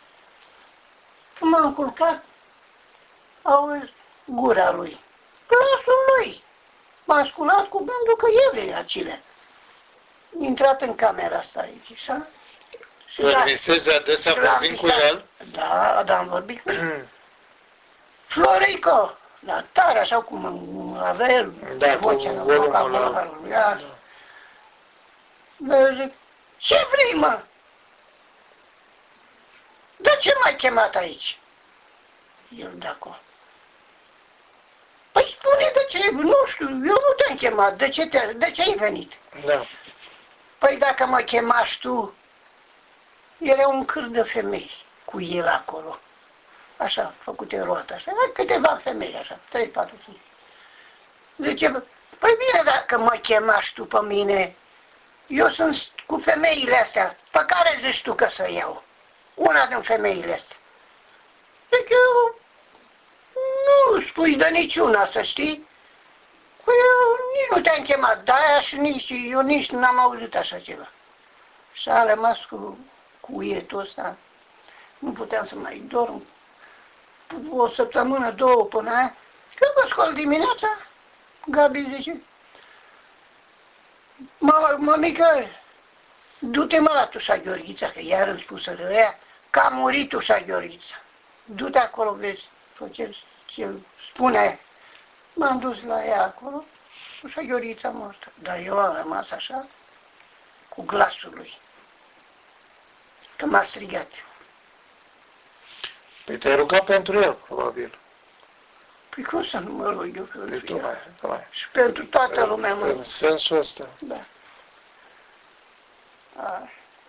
M-am culcat. Auzi gura lui. Glasul lui. M-a sculat cu gândul că el e acele. Intrat în camera asta aici, așa? Și îl visezi adesea vorbind cu el? Da, da, am vorbit cu el. Florico! Da, tare, așa cum avea el da, vocea, în vocabularul lui. Da. Zic, ce vrei, mă? De ce m-ai chemat aici? El de acolo. Păi spune de ce, nu știu, eu nu te-am chemat, de ce, te, de ce ai venit? Da. Păi dacă mă chemași tu, era un câr de femei cu el acolo. Așa, făcute roată, așa, câteva femei, așa, trei, patru, cinci. Zice, păi bine dacă mă chemași tu pe mine, eu sunt cu femeile astea, pe care zici tu că să iau? Una din femeile astea. Zic eu, nu spui de niciuna, să știi? Păi eu nici nu te-am chemat de aia și nici, eu nici n-am auzit așa ceva. Și am rămas cu, cu uietul ăsta. Nu puteam să mai dorm. O săptămână, două până aia. Când mă scol dimineața, Gabi zice, mă, mămică, du-te mă la Tușa Gheorghița, că iar îmi spusă ăia, că a murit Tușa Gheorghița. Du-te acolo, vezi, fă ce spune. M-am dus la ea acolo, Tușa Gheorghița moartă. Dar eu am rămas așa, cu glasul lui, că m-a strigat. Păi te-ai rugat pentru el, probabil. Păi cum să nu mă rog eu pentru tu mai, tu mai. Și pentru toată lumea mă În sensul ăsta. Da. A.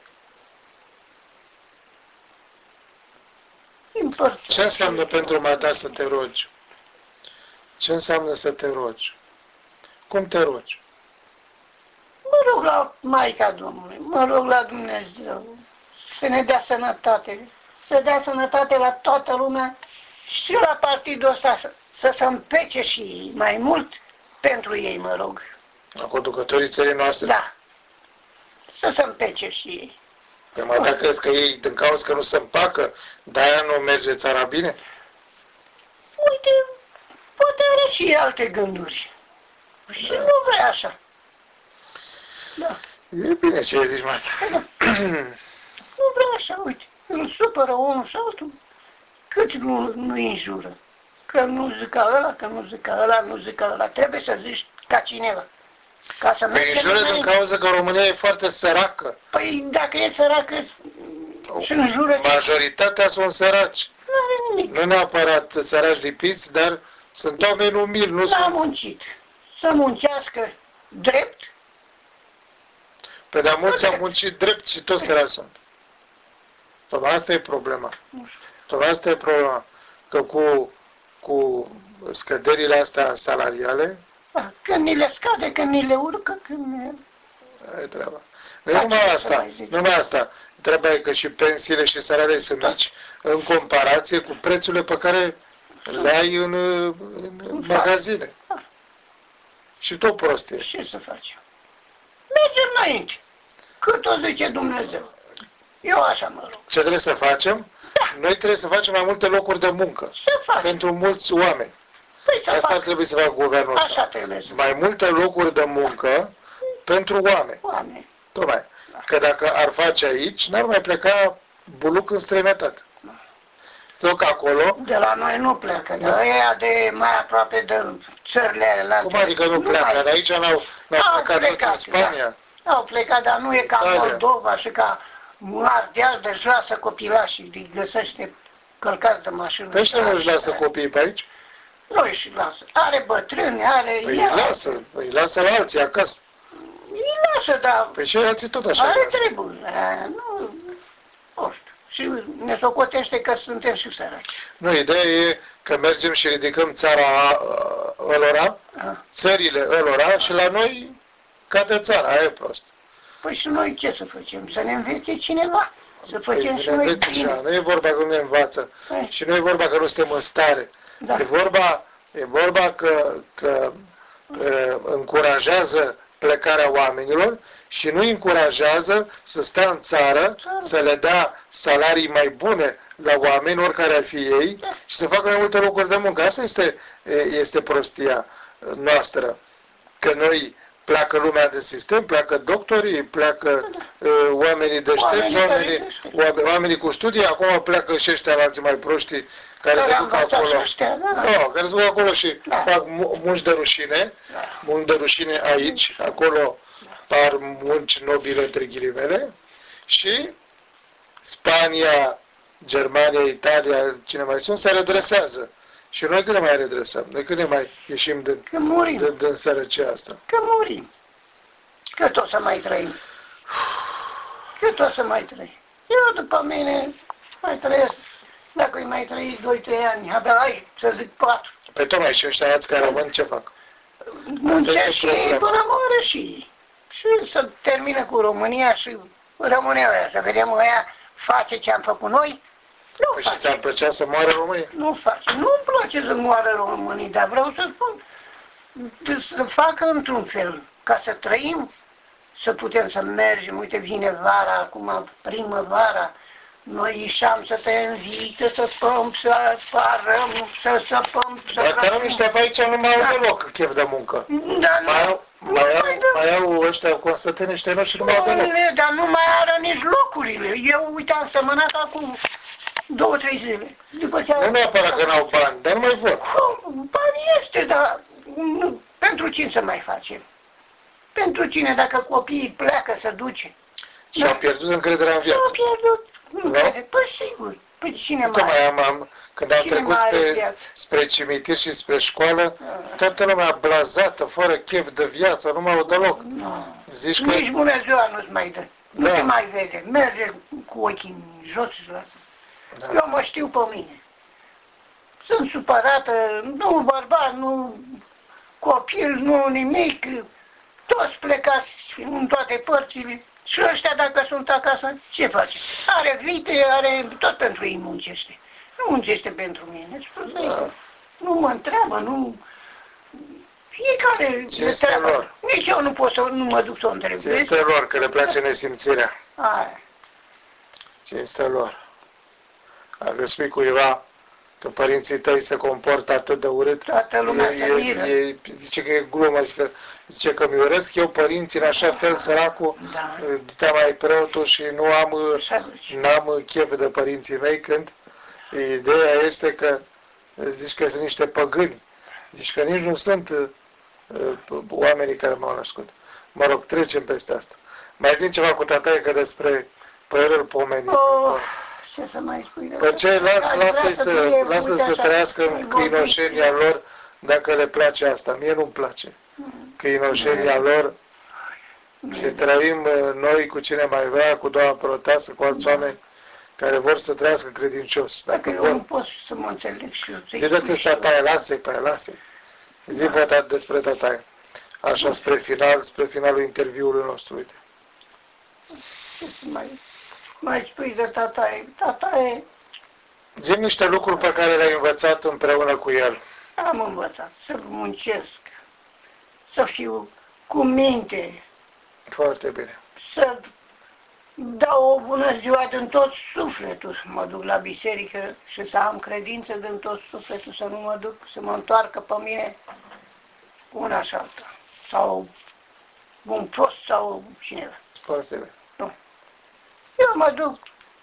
Important. Ce înseamnă pentru mata să te rogi? Ce înseamnă să te rogi? Cum te rogi? Mă rog la Maica Domnului, mă rog la Dumnezeu să ne dea sănătate, să dea sănătate la toată lumea și la partidul ăsta să, să se împece și ei mai mult pentru ei, mă rog. La conducătorii țării noastre? Da. Să se împece și ei. Pe mai dacă crezi că ei, din cauza că nu se împacă, de-aia nu merge țara bine? Uite, poate are și alte gânduri. Și da. Nu vrea așa. Da. E bine ce zici, mata. Da. Nu vrea așa, uite. Îl supără omul și altul. Cât nu, nu-i înjură. Că nu zic ca ăla, că nu zic ca ăla, nu zic ca ăla. Trebuie să zici ca cineva. Ca să păi înjură din cauza că România e foarte săracă. Păi dacă e săracă și înjură... Majoritatea sunt săraci. Nu are nimic. Nu neapărat săraci lipiți, dar sunt oameni umili, nu N-a sunt... muncit. Să muncească drept. Pe de-a mulți au muncit drept și toți săraci sunt. Tot asta e problema. Tot asta e problema. Că cu, cu scăderile astea salariale... Da, când ni le scade, când ni le urcă, când ne... E treaba. Nu numai asta, numai asta. Treaba e că și pensiile și salariile sunt Da. mici în comparație cu prețurile pe care le ai în, în magazine. Da. Și tot prostie. Ce să facem? Mergem înainte. Cât o zice Dumnezeu. Eu așa mă rog. Ce trebuie să facem? Da. Noi trebuie să facem mai multe locuri de muncă. Să facem. Pentru mulți oameni. Păi să Asta fac. ar trebui să facă guvernul ăsta. Așa trebuie să Mai multe locuri de muncă pentru oameni. oameni. Tocmai. Da. Că dacă ar face aici, n-ar mai pleca buluc în străinătate. Da. Sau că acolo... De la noi nu pleacă, de ăia de mai aproape de țările la... Cum adică nu pleacă? mai... De aici n-au, n-au Au plecat, plecat, toți în Spania? Da. Au plecat, dar nu e ca Italia. Moldova și ca Ardeal de lasă copilașii, îi găsește călcați de mașină. Pe ăștia nu își lasă copiii pe aici? Nu își lasă. Are bătrâni, are... Păi ea- îi lasă, îi lasă la alții acasă. Îi lasă, dar... Păi și alții tot așa Are lasă. treburi. A, nu... Nu știu. Și ne socotește că suntem și săraci. Nu, ideea e că mergem și ridicăm țara uh, ălora, A. țările ălora și la noi cade țara, aia e prost. Păi și noi ce să facem? Să ne învețe cineva. Să facem Păi, și ne noi înveți bine. ceva. Nu e vorba că nu ne învață Păi. și nu e vorba că nu suntem în stare. Da. E vorba, e vorba că, că uh, încurajează plecarea oamenilor și nu încurajează să stea în țară, să le dea salarii mai bune la oameni, oricare ar fi ei, Da. și să facă mai multe locuri de muncă. Asta este, este prostia noastră. Că noi pleacă lumea de sistem, pleacă doctorii, pleacă uh, oamenii deștepți, Oamenii care oamenii, deștepți. oamenii, oamenii cu studii, acum pleacă și ăștia alții mai proști care Care se am duc învățat acolo. și ăștia, da. No, care se duc acolo și Da. fac mu- munci de rușine, Da. munci de rușine aici, acolo par munci nobile între ghilimele și Spania Germania, Italia, cine mai sunt, se redresează. Și noi când ne mai redresăm? Noi când ne mai ieșim din, Că murim. din, din sărăcia asta? Că murim. Că tot să mai trăim. Că tot să mai trăim. Eu, după mine, mai trăiesc. Dacă îi mai trăi doi trei ani, abia ai, să zic patru. Pe tocmai și ăștia alți care rămân, ce fac? Muncesc și până moară și și să termină cu România și rămâne aia. Să vedem aia face ce am făcut noi. Nu Păi face. și ți-ar plăcea să moară România? Nu face. Nu-mi place să moară românii, dar vreau să spun să facă într-un fel, ca să trăim, să putem să mergem. Uite, vine vara, acum primăvara, noi ieșeam să tăiem vită, să păm, să parăm, să săpăm, să Dar țărăm niște pe aici nu mai au deloc chef de muncă. Da, nu, Mai au, nu mai au, mai dă. mai au ăștia constăteni ăștia noștri nu mai au deloc. Domnule, dar nu mai are nici locurile. Eu, uite, am sămănat acum două, trei zile. După ce Nu neapărat că n-au bani, dar nu mai vor. Cum? Bani este, dar nu, pentru cine să mai facem? Pentru cine dacă copiii pleacă să duce? Și au pierdut încrederea în viață. S-au pierdut. Nu Da? crede. Păi sigur. Păi cine mai Tocmai am, am, când am Cine trecut mai are spre, viață? spre cimitir și spre școală, Ah. toată lumea blazată, fără chef de viață, nu mai au deloc. Nu. Zici că... Nici bună ziua nu-ți mai dă. Nu Da. te mai vede. Merge cu ochii în jos și lasă. Da. Eu mă știu pe mine. Sunt supărată, nu bărbat, nu copil, nu nimic. Toți plecați în toate părțile. Și ăștia dacă sunt acasă, ce face? Are vite, are tot pentru ei muncește. Nu muncește pentru mine. Spune, Da. nu mă întreabă, nu... Fiecare Ce le este treabă. lor? Nici eu nu pot să nu mă duc să o întreb. Cinste lor, că le place nesimțirea. Aia. Cinste lor. Dacă spui cuiva că părinții tăi se comportă atât de urât, Toată lumea e, se e, miră. e, zice că e glumă, zice că, zice că mi urăsc eu părinții în așa fel, săracul, Da. dita mai preotul și nu am, Așa zice. n-am chef de părinții mei, când ideea este că zici că sunt niște păgâni, zici că nici nu sunt uh, uh, oamenii care m-au născut. Mă rog, trecem peste asta. Mai zic ceva cu tataie, că despre părerul pomenit. Oh, ce să mai spui de Pe ceilalți Aș vrea lasă-i să, fie, lasă uite să așa, trăiască îi în vorbi. câinoșenia lor, dacă le place asta. Mie nu-mi place Mm. câinoșenia lor și Da. trăim uh, noi cu cine mai vrea, cu doamna Protasă, cu alți Da. oameni care vor să trăiască credincios. Dacă Dacă eu nu vor, pot să mă înțeleg și eu. să-i zi de spun și eu. tataie, lasă-i pe aia, lasă-i. Zi Da. pe ta despre tataie. Așa, spre final, spre finalul interviului nostru, uite. Ce să mai, mai spui de tataie? Tataie Zi niște lucruri pe care le-ai învățat împreună cu el. am învățat să muncesc, să fiu cu minte, Foarte bine. să dau o bună ziua din tot sufletul, să mă duc la biserică și să am credință din tot sufletul, să nu mă duc, să mă întoarcă pe mine una și alta, sau un prost sau cineva. Foarte bine. Nu. Eu mă duc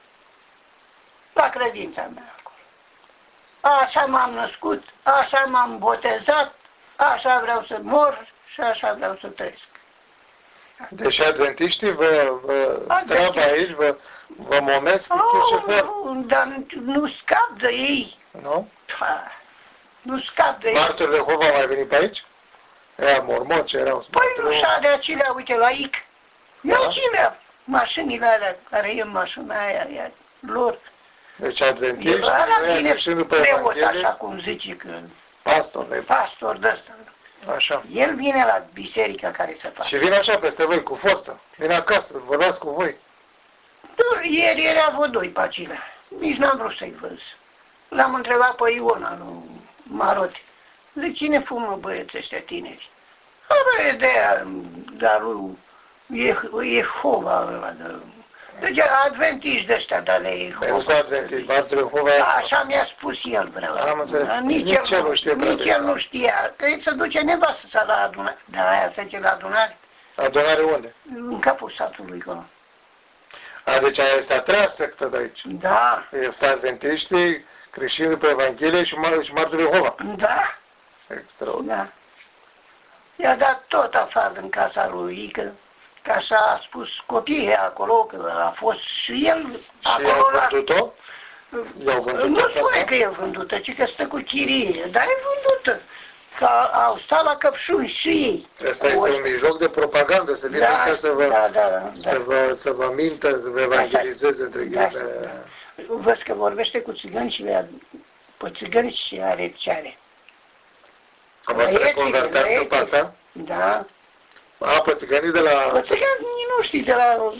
la credința mea acolo. Așa m-am născut, așa m-am botezat, așa vreau să mor și așa vreau să trăiesc. Deci adventiștii vă, vă Adventiști. treabă aici, vă, vă momesc în ce Oh, fel, nu, dar nu, nu scap de ei. nu? Pa, nu scap de ei. Martorul de Jehova mai venit pe aici? Ea mormoți erau. Păi nu martorul- și de acelea, uite, la I C. Da? Eu acelea, mașinile alea, care e mașina aia, aia lor. Deci E adventiști, ăla ăia vine creștini după preot, Evanghelie, așa cum zice că pastor, ne- pastor de ăsta. așa. El vine la biserica care se face. Și vine așa peste voi, cu forță. Vine acasă, vorbeați cu voi. Da, ieri era vreo doi pe acelea. Nici n-am vrut să-i văz. L-am întrebat pe Iona, lui Marote. De cine fumă băieții ăștia tineri? Bă, e de aia, dar lui Jehova ăla, de... Deci adventiști de ăștia, dar le Păi nu Jehova. sunt adventiști, martorul de Jehova. Da, așa mi-a spus el, vreau. Am înțeles. Dar Nici Nici, el, el nu știe prea nici bine. el nu știa. Că se duce nevastă sa la adunare. Da, aia se duce la adunare. Adunare unde? În capul satului acolo. A, deci aia este a treia sectă de aici. Da, Este adventiștii, creștini după Evanghelie și, mar- și martorul de Jehova. da, Extraordinar. da. I-a dat tot afară în casa lui Ică, că așa a spus copiii acolo, că a fost și el Și acolo a la... vândut-o? I-au vândut Nu casa? spune că e vândută, ci că stă cu chirie, dar e vândută. Că au stat la căpșuni și ei. Asta este un mijloc de propagandă, să vină Da, așa să vă, da, da, să da. vă, să vă mintă, să vă evangelizeze între Da, ghilimele. da. Văd că vorbește cu țigani și le pe țigani și are ce are. Am vrea să le convertească pe asta? Da. A, pe țiganii de la... Pe țiganii noștri de la...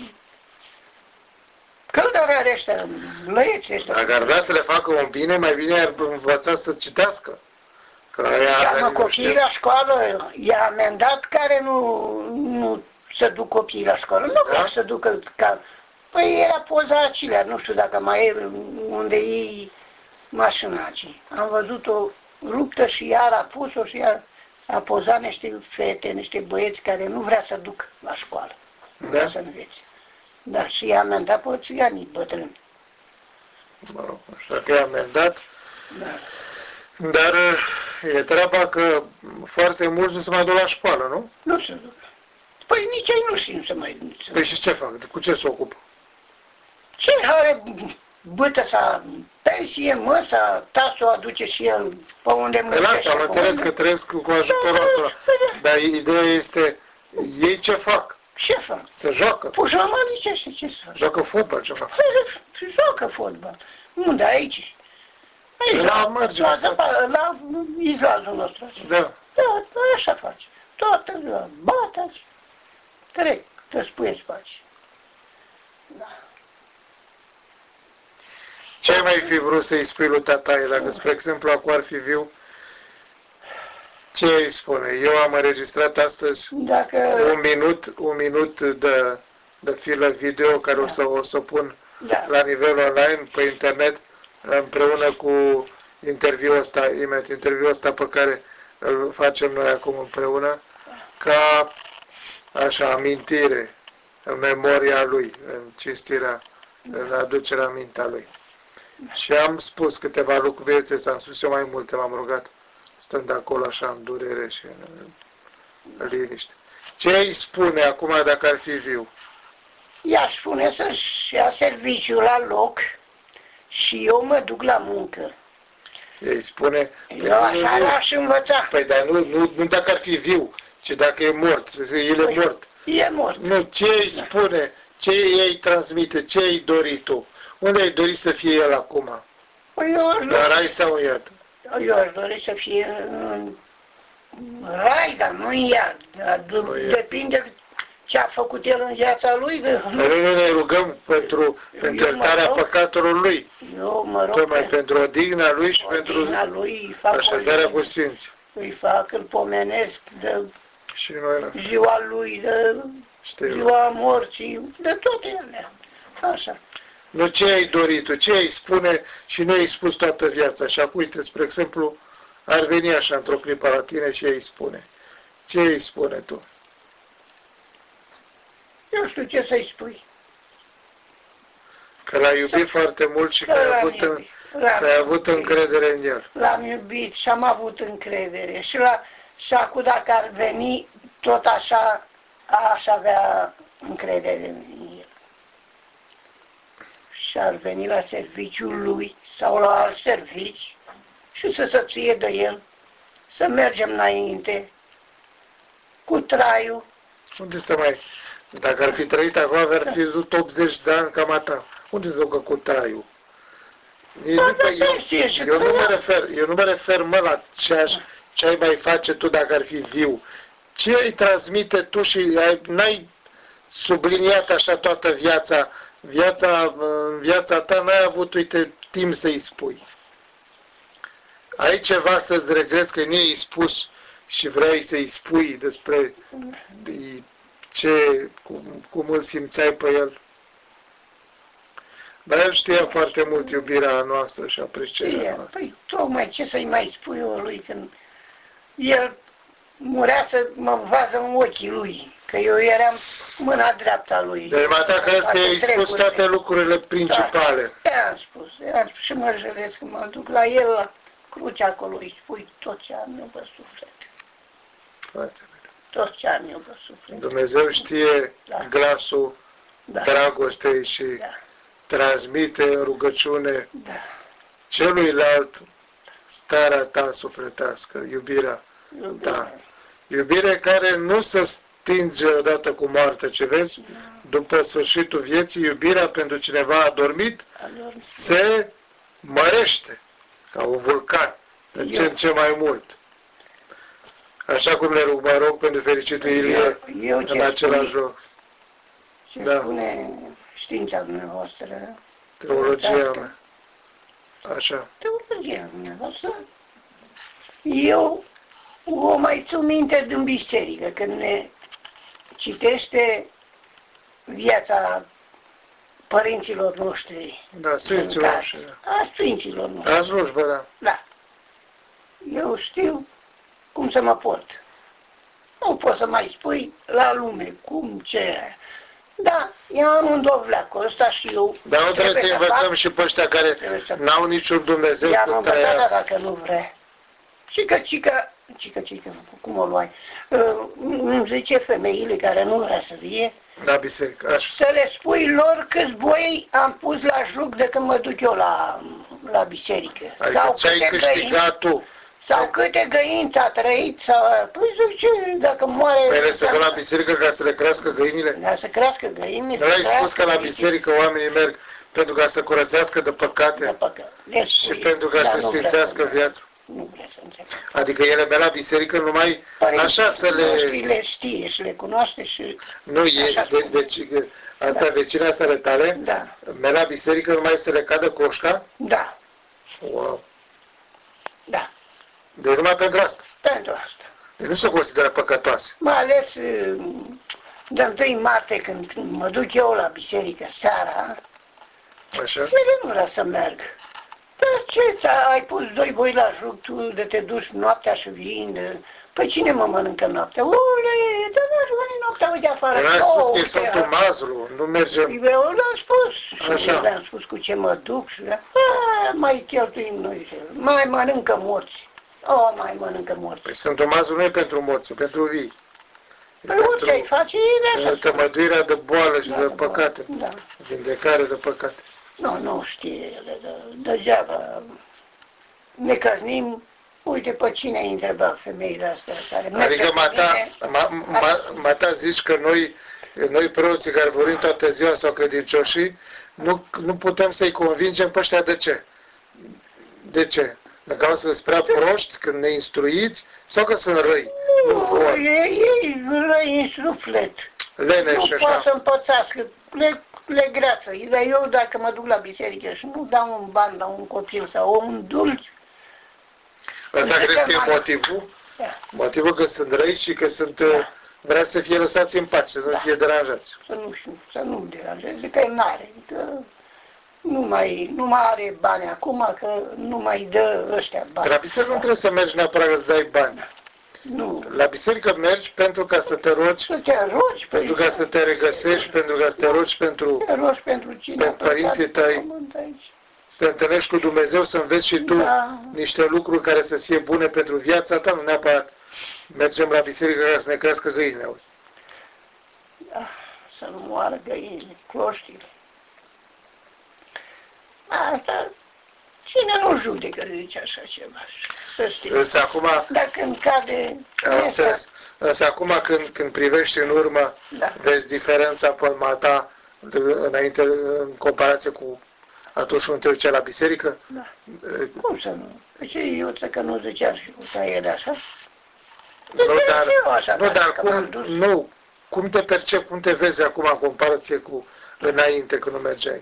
Căldarea ăștia, lăieți ăștia. Dacă ar vrea să le facă un bine, mai bine ar învăța să citească. Că aia Cheamă copiii la școală, i-a amendat care nu, nu se duc copiii la școală. Nu Da? vreau să ducă ca... Păi era poza acelea, nu știu dacă mai e unde e mașina aceea. Am văzut-o ruptă și iar a pus-o și iar a pozat niște fete, niște băieți care nu vrea să duc la școală. Nu Da? vrea să învețe. Da, și i-a amendat pe țiganii bătrâni. Mă rog, nu știu dacă i-a amendat. Da. Dar e treaba că foarte mulți nu se mai duc la școală, nu? Nu se duc. Păi nici ei nu știu nu se mai duc. Păi și ce fac? Cu ce se ocupă? Ce are bâtă sa pensie, mă, sa tasul o aduce și el pe unde Păi lasă, muncește. am pe înțeles unde- că trăiesc cu ajutorul ăsta. Dar ideea este, ei ce fac? Ce fac? Se joacă? Puși la malicește, ce să fac? Joacă fotbal, ce fac? Păi, joacă fotbal. Unde? Aici. Aici, La la, margine, la, sau- la, la izlazul nostru. Da. Da, așa face. Toată ziua. Bate, trec, te spui îți faci. Da. Ce ai mai fi vrut să-i spui lui tataie, dacă, spre exemplu, acum ar fi viu? Ce îi spune? Eu am înregistrat astăzi Dacă... un minut, un minut de, de filă video care o să o să pun Da. la nivel online, pe internet, împreună cu interviul ăsta, imediat interviul ăsta pe care îl facem noi acum împreună, ca așa amintire, în memoria lui, în cinstirea, în aducerea mintea lui. Și am spus câteva lucruri, bineînțeles, am spus eu mai multe, m-am rugat, stând acolo așa în durere și în, în liniște. Ce îi spune acum dacă ar fi viu? Ea spune să-și ia serviciul la loc și eu mă duc la muncă. Ei spune... Eu așa l-aș învăța. Păi, dar nu, nu, nu dacă ar fi viu, ci dacă e mort, el e Păi, mort. E mort. Nu, ce îi spune, ce îi transmite, ce îi dori tu? Unde ai dori să fie el acum? Păi eu aș La dori, rai sau în iad? eu aș dori să fie în rai, dar nu în iad. Dar de- Nu iad. Depinde ce a făcut el în viața lui. Că Noi nu ne rugăm pentru, pentru Eu mă iertarea rog. păcatelor lui, eu mă rog tocmai pe pentru odihna lui și pentru odihna lui, îi fac, așezarea o- cu sfinți. îi fac, îl pomenesc de Și noi la ziua lui, de știu. ziua morții, de toate ele. Așa. Nu ce ai dorit tu, ce ai spune și nu ai spus toată viața. Și acum, uite, spre exemplu, ar veni așa într-o clipă la tine și îi spune. Ce îi spune tu? Eu știu ce să-i spui. Că l-ai iubit foarte mult și că ai l-am avut, în, iubit. L-am că ai avut iubit. încredere în el. L-am iubit și am avut încredere. Și, la, și acum dacă ar veni, tot așa aș avea încredere în el. Și ar veni la serviciul lui sau la alt servici și să se ție de el, să mergem înainte cu traiul. Unde să mai... Dacă ar fi trăit acum, ar fi zis optzeci de ani cam a ta. Unde se ducă cu traiul? Eu, Da, nu, da, eu, să știe și eu, nu mă trăia. refer, eu nu mă refer, mă, la ce, aș, ce ai mai face tu dacă ar fi viu. Ce îi transmite tu și ai, n-ai subliniat așa toată viața, viața, în viața ta n-ai avut, uite, timp să-i spui. Ai ceva să-ți regreți că nu i-ai spus și vrei să-i spui despre ce, cum, cum îl simțeai pe el? Dar el știa foarte mult iubirea noastră și aprecierea Știe. noastră. Păi tocmai ce să-i mai spui eu lui când el murea să mă vază în ochii lui, că eu eram mâna dreaptă a lui. Deci mă ta crezi că Toate i-ai spus treburile. toate lucrurile principale. Da, i-am spus, i-am spus și mă jălesc că mă duc la el, la cruce acolo, îi spui tot ce am eu pe suflet. Foarte bine. Tot ce am eu pe suflet. Dumnezeu știe Da. glasul Da. dragostei și Da. transmite în rugăciune Da. celuilalt starea ta sufletească, iubirea ta. Iubire care nu se stinge odată cu moartea, ce vezi? După sfârșitul vieții, iubirea pentru cineva adormit se mărește ca un vulcan, de ce în ce mai mult. Așa cum ne rog, mă rog pentru fericitul Ilie în același loc. Ce Da. spune știința dumneavoastră? Teologia mea. Așa. Teologia dumneavoastră. Eu o mai țin minte din biserică, când ne citește viața părinților noștri. Da, Sfinților noștri. Da. A Sfinților noștri. A slujbă, da. Da. Eu știu cum să mă port. Nu poți să mai spui la lume cum, ce. Da, eu am un dovleacul ăsta și eu... Dar nu trebuie să învățăm și pe ăștia care n-au niciun Dumnezeu să trăiască. Dacă nu vrea. Cică, cică, cică, cică, cum o luai? Îmi zice femeile care nu vrea să vie, la biserică, așa. Să le spui lor câți boi am pus la juc de când mă duc eu la, la biserică. Adică sau ce ai câștigat tu. Sau câte găini ți-a trăit, sau... Păi zic, ce, dacă moare... Păi ele se duc la biserică ca să le crească găinile? Da, să crească găinile. Nu ai spus că la biserică oamenii merg pentru ca să curățească de păcate, de păcate. și pentru ca să sfințească viața? Nu vrea să înțeleg. Adică ele merg la biserică numai Părinții așa să le... le știe și le cunoaște și... Nu, e, de, deci asta da. Vecina sale tale, da. Merg la biserică numai să le cadă coșca? Da. Wow. Da. Deci numai pentru asta? Pentru asta. Deci nu se consideră păcătoase. Mai ales de întâi martie, când mă duc eu la biserică seara, așa? ele nu vrea să merg. Dar ce, ai pus doi boi la juc, tu de te duci noaptea și vii, de... Păi cine mă mănâncă noaptea? Ule, dar nu-și veni noaptea, uite afară. Eu n-am spus că e Sfântul Mazlu, nu mergem... Eu le-am spus. Așa. Le-am spus cu ce mă duc și le mai cheltuim noi. Mai mănâncă morți. O, mai mănâncă morți. Păi Sfântul Mazlu nu e pentru morți, e pentru vii. Păi orice ai face, e așa. Tămăduirea de boală și da, de păcate. Da. Vindecare de păcate. Nu, nu știe ele, de, degeaba ne căznim. Uite pe cine îi întreba femeile astea care... Adică mata, ma, ma, mata zici că noi, noi preoții care vorbim toată ziua sau credincioșii, nu, nu putem să-i convingem pe ăștia de ce? De ce? Dacă au să-s prea proști când ne instruiți sau că sunt răi? Nu, nu vor. Ei, ei răi în suflet. Leneși, nu poate să împățească. Le, le greață. Dar eu dacă mă duc la biserică și nu dau un ban la un copil sau un dulci, asta cred că e motivul? Da. Motivul că sunt răi și că sunt, da. Vrea să fie lăsați în pace, să nu da. fie deranjați. Să nu știu, să nu deranjeze, că n-are, că nu mai, nu mai are bani acum, că nu mai dă ăștia bani. La biserică nu trebuie să mergi neapărat să dai bani. Nu. La biserică mergi pentru ca să te rogi, să te rogi pentru ca să te regăsești, pentru ca să te rogi pentru, te rogi pentru, cine pentru părinții tăi. Să te întâlnești cu Dumnezeu, să înveți și tu da. Niște lucruri care să fie bune pentru viața ta, nu neapărat mergem la biserică ca să ne crească găinile, auzi. Da, să nu moară găinile, cloștile. Asta, cine nu judecă, zice așa ceva, să știi. Însă acum... Dacă îmi cade... Însă acum când, când privești în urmă, da. Vezi diferența pe ta înainte, în comparație cu atunci când te duceai la biserică? Da. Cum să nu? Păi ce eu că nu zicea și cu tăiere așa? Nu, dar, așa, nu, dar cum, nu, cum te percepi, cum te vezi acum în comparație cu înainte când nu mergeai?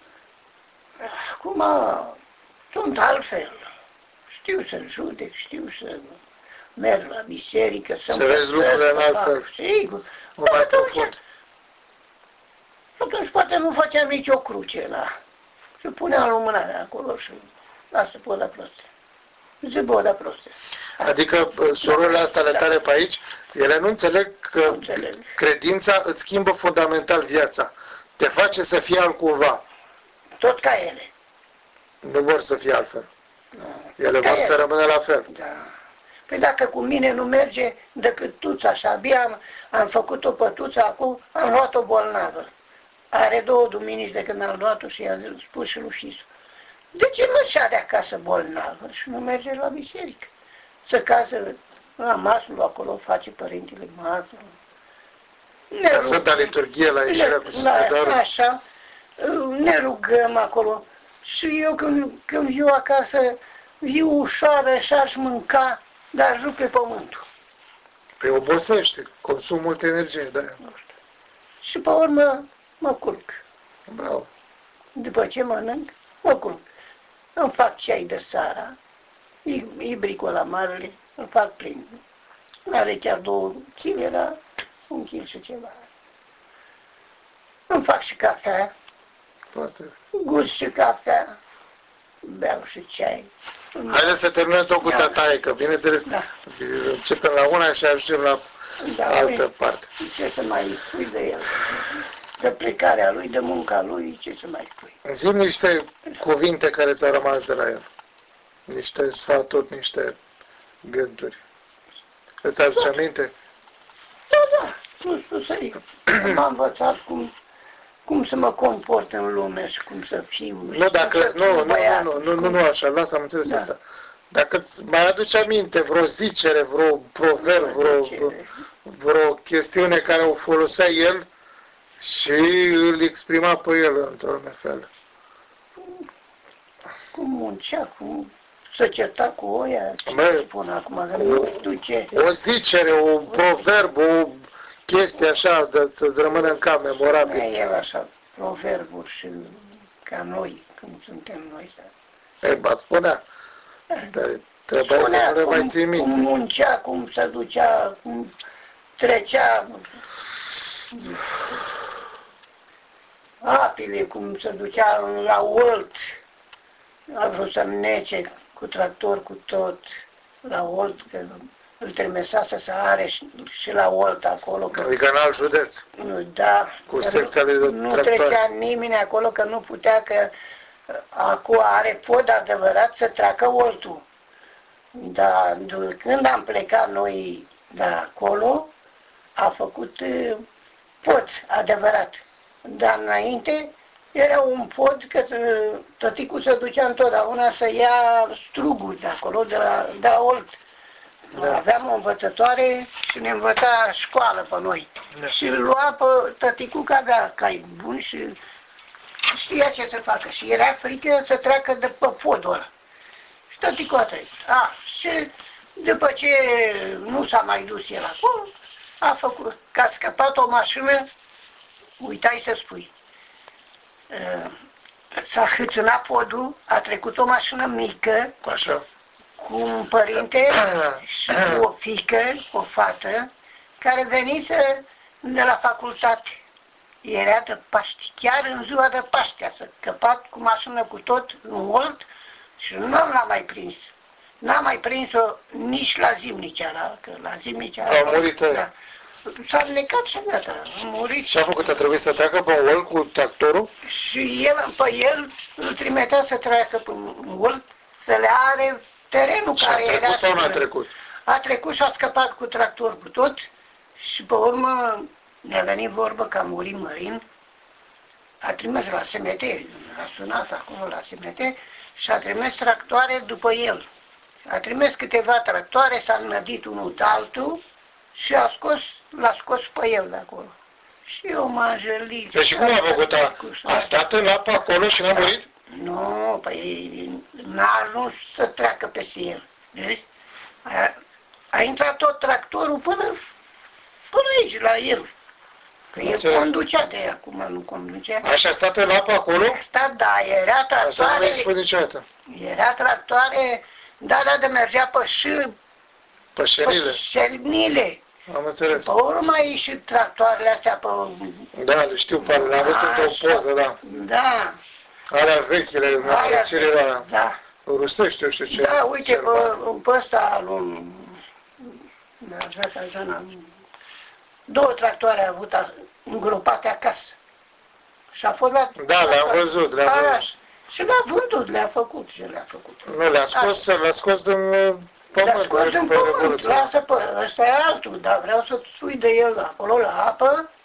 Acum sunt altfel. Știu să judec, știu să merg la biserică, să să vezi lucrurile în altfel. Sigur. Mai profund. Atunci poate nu făceam nicio cruce la... Și puneam lumânarea acolo și lasă poda proste. Zice boda proste. Adică surorile astea ale tale pe aici, ele nu înțeleg că nu înțeleg. Credința îți schimbă fundamental viața. Te face să fii altcumva. Tot ca ele. Nu vor să fie altfel. Nu. Ele vor ele. Să rămână la fel. Da. Păi dacă cu mine nu merge decât tuța și abia am, am făcut o pătuță acum, am luat o bolnavă. are două duminici de când am luat-o și i-a spus și lui Fisu. De ce nu și-a de acasă bolnavă și nu merge la biserică? Să casă la maslu acolo, face părintele maslu. La Sfânta Liturghie, la ieșirea cu Sfânta. Așa, ne rugăm acolo. Și eu când, când viu acasă, viu ușoară și aș mânca, dar rupe pământul. Păi obosește, consum multă energie, da. Și pe urmă mă culc. Bravo. După ce mănânc, mă culc. Îmi fac ceai de seara, îi bricul la marele, îl fac prin. Are chiar două chile, dar un kil și ceva. Îmi fac și cafea. Poate. Gust și cafea. Beau și ceai. Haideți să terminăm tot cu da. tataie, că bineînțeles da. începem la una și ajungem la da, altă ui, parte. Ce să mai spui de el? De plecarea lui, de munca lui, ce să mai spui? Zi-mi niște cuvinte care ți-au rămas de la el. Niște sfaturi, niște gânduri. Îți aduce da. aminte? Da, da, nu știu să zic. M-a învățat cum, cum să mă comport în lume și cum să fim. Nu, dacă, nu, nu, nu, nu, nu, nu, nu, așa, lasă, am înțeles da. asta. Dacă îți mai aduce aminte vreo zicere, vreo proverb, vreo, vreo, vreo chestiune care o folosea el și îl exprima pe el într-un fel. Cum muncea, cum să certa cu oia, ce spun acum, că nu știu ce. O zicere, o proverb, o chestie așa, de să-ți rămână în cap memorabil. El așa, proverburi și ca noi, cum suntem noi. Ei, ba, spunea. Dar trebuia că nu le mai ții minte. Cum muncea, cum se ducea, cum trecea apele, cum se ducea la Olt. A vrut să nece cu tractor, cu tot, la Olt, că îl trimesa să se are și, și la Olt acolo. Că, adică în alt județ. Da. Cu secția lui de Nu trecea nimeni acolo, că nu putea, că acum are pod adevărat să treacă Oltul. Dar când am plecat noi de acolo, a făcut pod adevărat. Dar înainte era un pod că tăticul se ducea întotdeauna să ia struguri de acolo, de la, de la Olt. Da. Aveam o învățătoare și ne învăța școală pe noi. Da. Și îl lua pe tăticul că avea cai buni și știa ce să facă. Și era frică să treacă de pe podul ăla. Și tăticul a trecut. A, și după ce nu s-a mai dus el acolo, a făcut, că a scăpat o mașină, uitai să spui. S-a hâțânat podul, a trecut o mașină mică, așa, cu un părinte și cu o fiică, o fată, care venise de la facultate. Era de Paște, chiar în ziua de Paște, a scăpat cu mașină cu tot, în Olt, și nu l-am mai prins. N-am mai prins-o nici la Zimnicea, la, că la Zimnicea... A murit ăia. Da. S-a lecat și gata, a murit. Ce-a făcut? A trebuit să treacă pe Olt cu tractorul? Și el, pe el, îl trimitea să treacă pe Olt, să le are terenul și care era... era... sau nu a trecut? A trecut și a scăpat cu tractor cu tot și pe urmă ne-a venit vorbă că a murit Mărin, a trimis la S M T, a sunat acolo la S M T și a trimis tractoare după el. A trimis câteva tractoare, s-a înădit unul de altul și a scos, l-a scos pe el de acolo. Și eu m-am jălit. Deci cum a făcut? A, a stat în apă acolo și n-a murit? Nu, păi n-a ajuns să treacă peste el. Vezi? A, a intrat tot tractorul până, până aici, la el. Că el înțeleg. Conducea de acum, nu conducea. Așa a stat în apă acolo? A stat, da, era tractoare. Asta nu mi-ai spus niciodată. Era tractoare, da, da, de mergea pe și... Pe șenile? Pe șenile. Am înțeles. Pe urmă a ieșit tractoarele astea pe... Da, le știu, pe le-am văzut într-o poză, da. Da. Alea vechile, neplăcerile, da. Rusești, eu știu ce. Da, uite, pe, pe ăsta al un... Da, așa, așa, două tractoare a avut îngropate acasă. Și a fost la... Da, le-am văzut, le-am văzut. Și le-a vândut, le-a făcut și le-a făcut. Nu, le-a scos, le-a scos din pământ. Le-a scos din pământ, lasă pe, ăsta e altul, dar vreau să spui de el acolo la apă,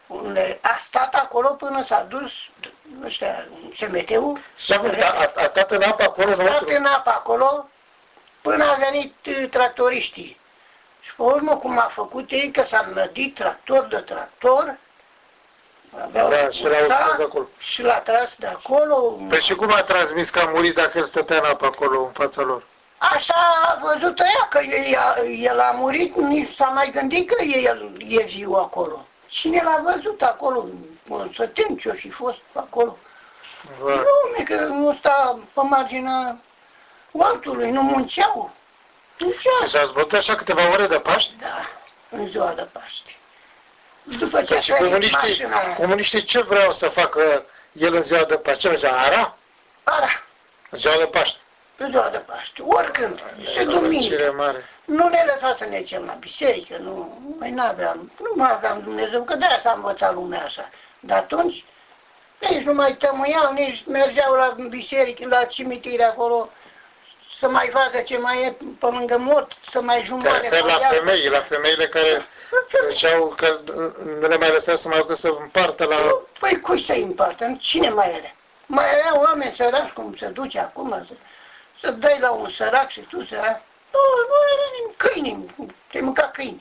unde a stat acolo până s-a dus ăștia, S M T-ul. Și acum, a, a stat în apă acolo? A stat în apă acolo până a venit uh, tractoriștii. Și pe urmă cum a făcut ei, că s-a înlădit tractor de tractor, aveau Da, și l-au tras de acolo. Și l-a tras de acolo. Păi și cum a transmis că a murit dacă el stătea în apă acolo, în fața lor? Așa a văzut ea, că el a, el a murit, nici s-a mai gândit că el e viu acolo. Cine l-a văzut acolo? Să tem ce-o fi fost acolo. Lume, că nu sta pe marginea oaltului, nu munceau. Munceau. Și s-a zbătut așa câteva ore de Paști? Da, în ziua de Paști. După ce deci comuniștii, comuniștii ce vreau să facă el în ziua de Paști? Ce mergea? Ara? Ara. În ziua de Paști? În ziua de Paști, oricând, se duminică. Nu ne lăsa să ne ducem la biserică, nu, mai n-aveam, nu mai aveam Dumnezeu, că de-aia s-a învățat lumea așa. Dar atunci, nici nu mai tămâiau, nici mergeau la biserică, la cimitire acolo, să mai vadă ce mai e pe lângă mort, să mai jumare pe la femei, la femeile care ziceau că nu le mai lăsa să mai ducă să împartă la... Păi cui să împartă? Cine mai era? Mai erau oameni săraci, cum se duce acum, să, să dai la un sărac și tu să... Nu, nu era câini, te mânca câini.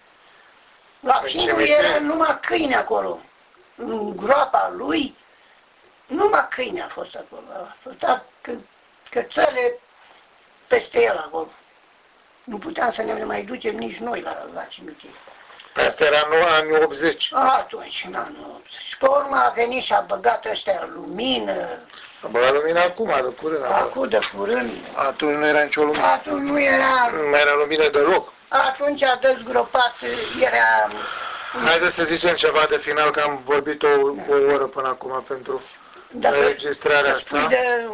La finul era numai câini acolo. În groapa lui, numai câini a fost acolo. A fost că, cățele peste el acolo. Nu puteam să ne mai ducem nici noi la, la cimitir. Asta era în anii optzeci. Atunci, în anii optzeci. Și pe urmă a venit și a băgat ăștia lumină. A băgat lumină acum, de curând. Acum de curând. Atunci nu era nicio lumină. Atunci nu era... Nu mai era lumină deloc. Atunci a dezgropat, era... Haideți să zicem ceva de final, că am vorbit o, o oră până acum pentru Dacă înregistrarea asta. De,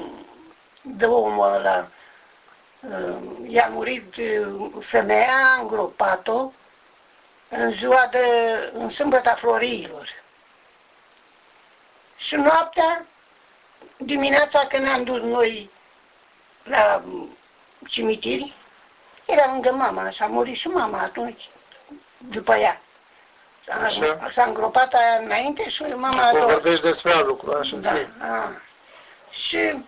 de omul ăla. I-a murit femeia, a îngropat-o în ziua de, în sâmbăta Floriilor. Și noaptea, dimineața când ne-am dus noi la cimitiri, era lângă mama, și a murit și mama atunci, după ea. S-a îngropat aia înainte și mama a doua. Vorbești despre alt lucru, așa da, zi. A. Și...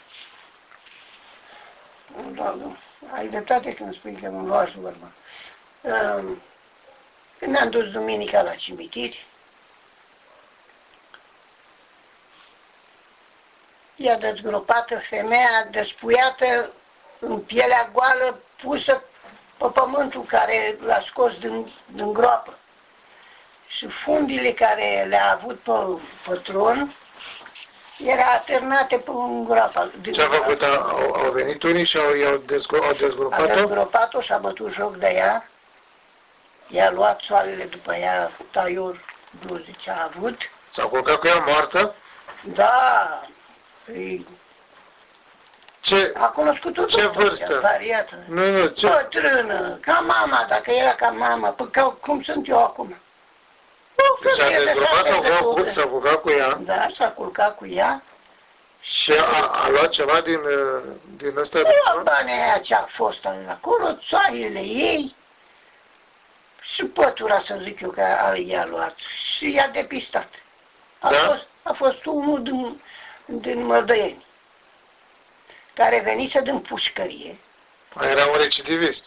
Doamne, ai dreptate când spui că mă luași vorba. Când ne-am dus duminica la cimitiri, i-a dezgropată femeia despuiată în pielea goală, pusă pe pământul care l-a scos din, din groapă. Și fundile care le-a avut pe, pe tron, era atârnate pe un groapă. Ce a făcut? Au, au venit unii și au, i-au dezgro, au dezgropat-o? A dezgropat-o și a bătut joc de ea. I-a luat soarele după ea, taior douăzeci a avut. S-a culcat cu ea moartă? Da. E... Ce, a cunoscut-o ce vârstă? Variată. Nu, nu, ce? Bătrână, ca mama, dacă era ca mama, păi ca, cum sunt eu acum. Deci a dezgropat-o, s-a culcat cu ea. Da, s-a culcat cu ea. Și a, a luat ceva din, din ăsta? Eu banii aia ce a fost acolo, țoarele ei și pătura, să zic eu, că i-a luat și i-a depistat. A, da? fost, a fost unul din, din Măldăieni, care venise din pușcărie. Era un recidivist.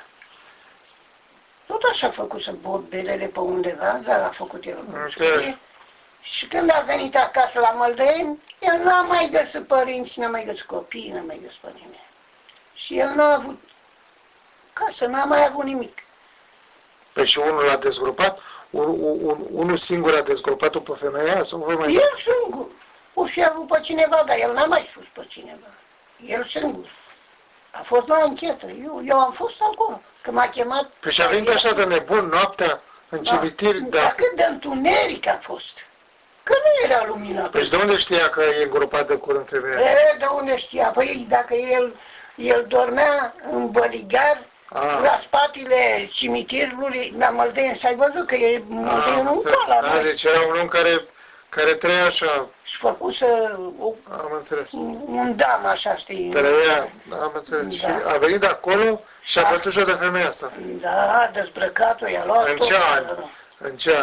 Tot așa a făcut să bot belele pe undeva, dar a făcut el în pușcărie. Și când a venit acasă la Măldăieni, el n-a mai găsit părinți, n-a mai găsit copii, n-a mai găsit pe nimeni. Și el n-a avut casă, n-a mai avut nimic. Păi și unul l-a dezgropat? Un, un, unul singur a dezgropat-o pe femeia? Sau mai el singur. O fi avut pe cineva, dar el n-a mai spus pe cineva. El singur. A fost la anchetă. Eu, eu am fost acolo. Că m-a chemat... Păi și a venit așa de nebun noaptea în da, cimitiri? Dar da. Cât de întuneric a fost. Că nu era lumina. Păi de unde știa că e îngropat de curând femeia? E, de unde știa? Păi dacă el, el dormea în băligar, ah. la spatele cimitirului, la Măldăieni, și ai văzut că e Măldăieni un coala. Ah, deci era un om care, care trăia așa. Și făcuse o, am înțeles. Un, un dam așa, știi? Trăia, am înțeles. Da. Și a venit de acolo și a bătut-o de femeia asta. Da, dezbrăcat-o, i-a luat în tot. Ce ani? În ce ani?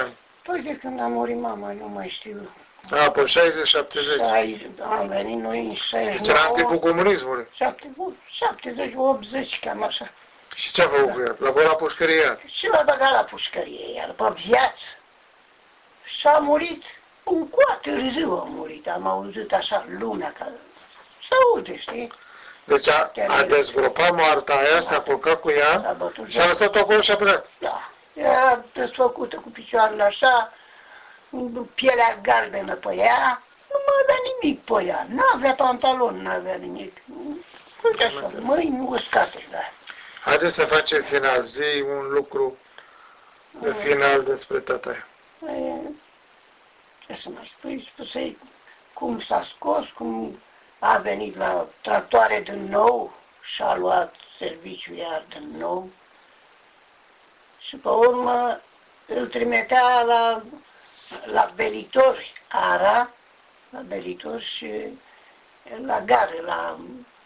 Păi de când a murit mama, nu mai știu. A, pe șaizeci șaptezeci. Am venit noi în Deci era în timpul comunismului. șaptezeci, optzeci, cam așa. Și ce a făcut cu el? L-a băgat la pușcărie? Și l-a băgat la pușcărie, iar pe viață. Și a murit, un cu târziu a murit, am auzit așa lumea, ca să aude, știi? Deci a, a dezgropat moarta aia, s-a culcat cu ea și a lăsat-o acolo și a plecat. Da. Era desfăcută cu picioarele așa, pielea galbenă pe ea, nu mai avea nimic pe ea, n-avea pantaloni, n-avea nimic. Uite așa, mâini uscate, da. Haideți să facem final, zi un lucru de final despre tata. Ce să mai spui, spusei cum s-a scos, cum a venit la tractoare din nou și a luat serviciul iar din nou. Și pe urmă îl trimitea la, la Belitori, Ara, la Belitori și la gară, la,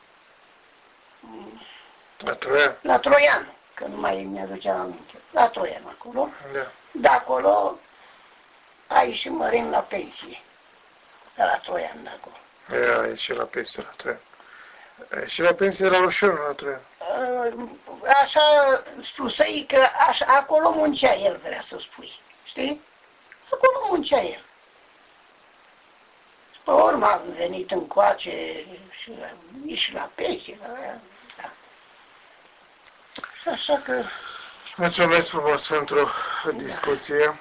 la Troian. La Troian, că nu mai mi-aducea aminte. La Troian acolo. Da. De acolo a ieșit Mărin la pensie. De la Troian de acolo. A ieșit la pensie la Troian. A ieșit la pensie la Roșionu la Troian. Așa spusei că așa, acolo muncea el, vrea să spui. Știi? Acolo muncea el. Și pe urmă am venit încoace și nici la pensie. La, da. Și așa că... Mulțumesc frumos pentru discuție.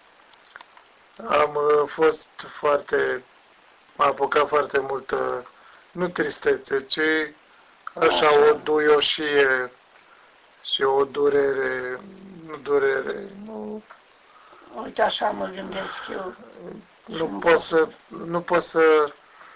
Am fost foarte... m-a apucat foarte multă, nu tristețe, ci așa o duioșie și o durere, nu durere, nu... Uite așa mă gândesc eu. Nu pot să, nu pot să,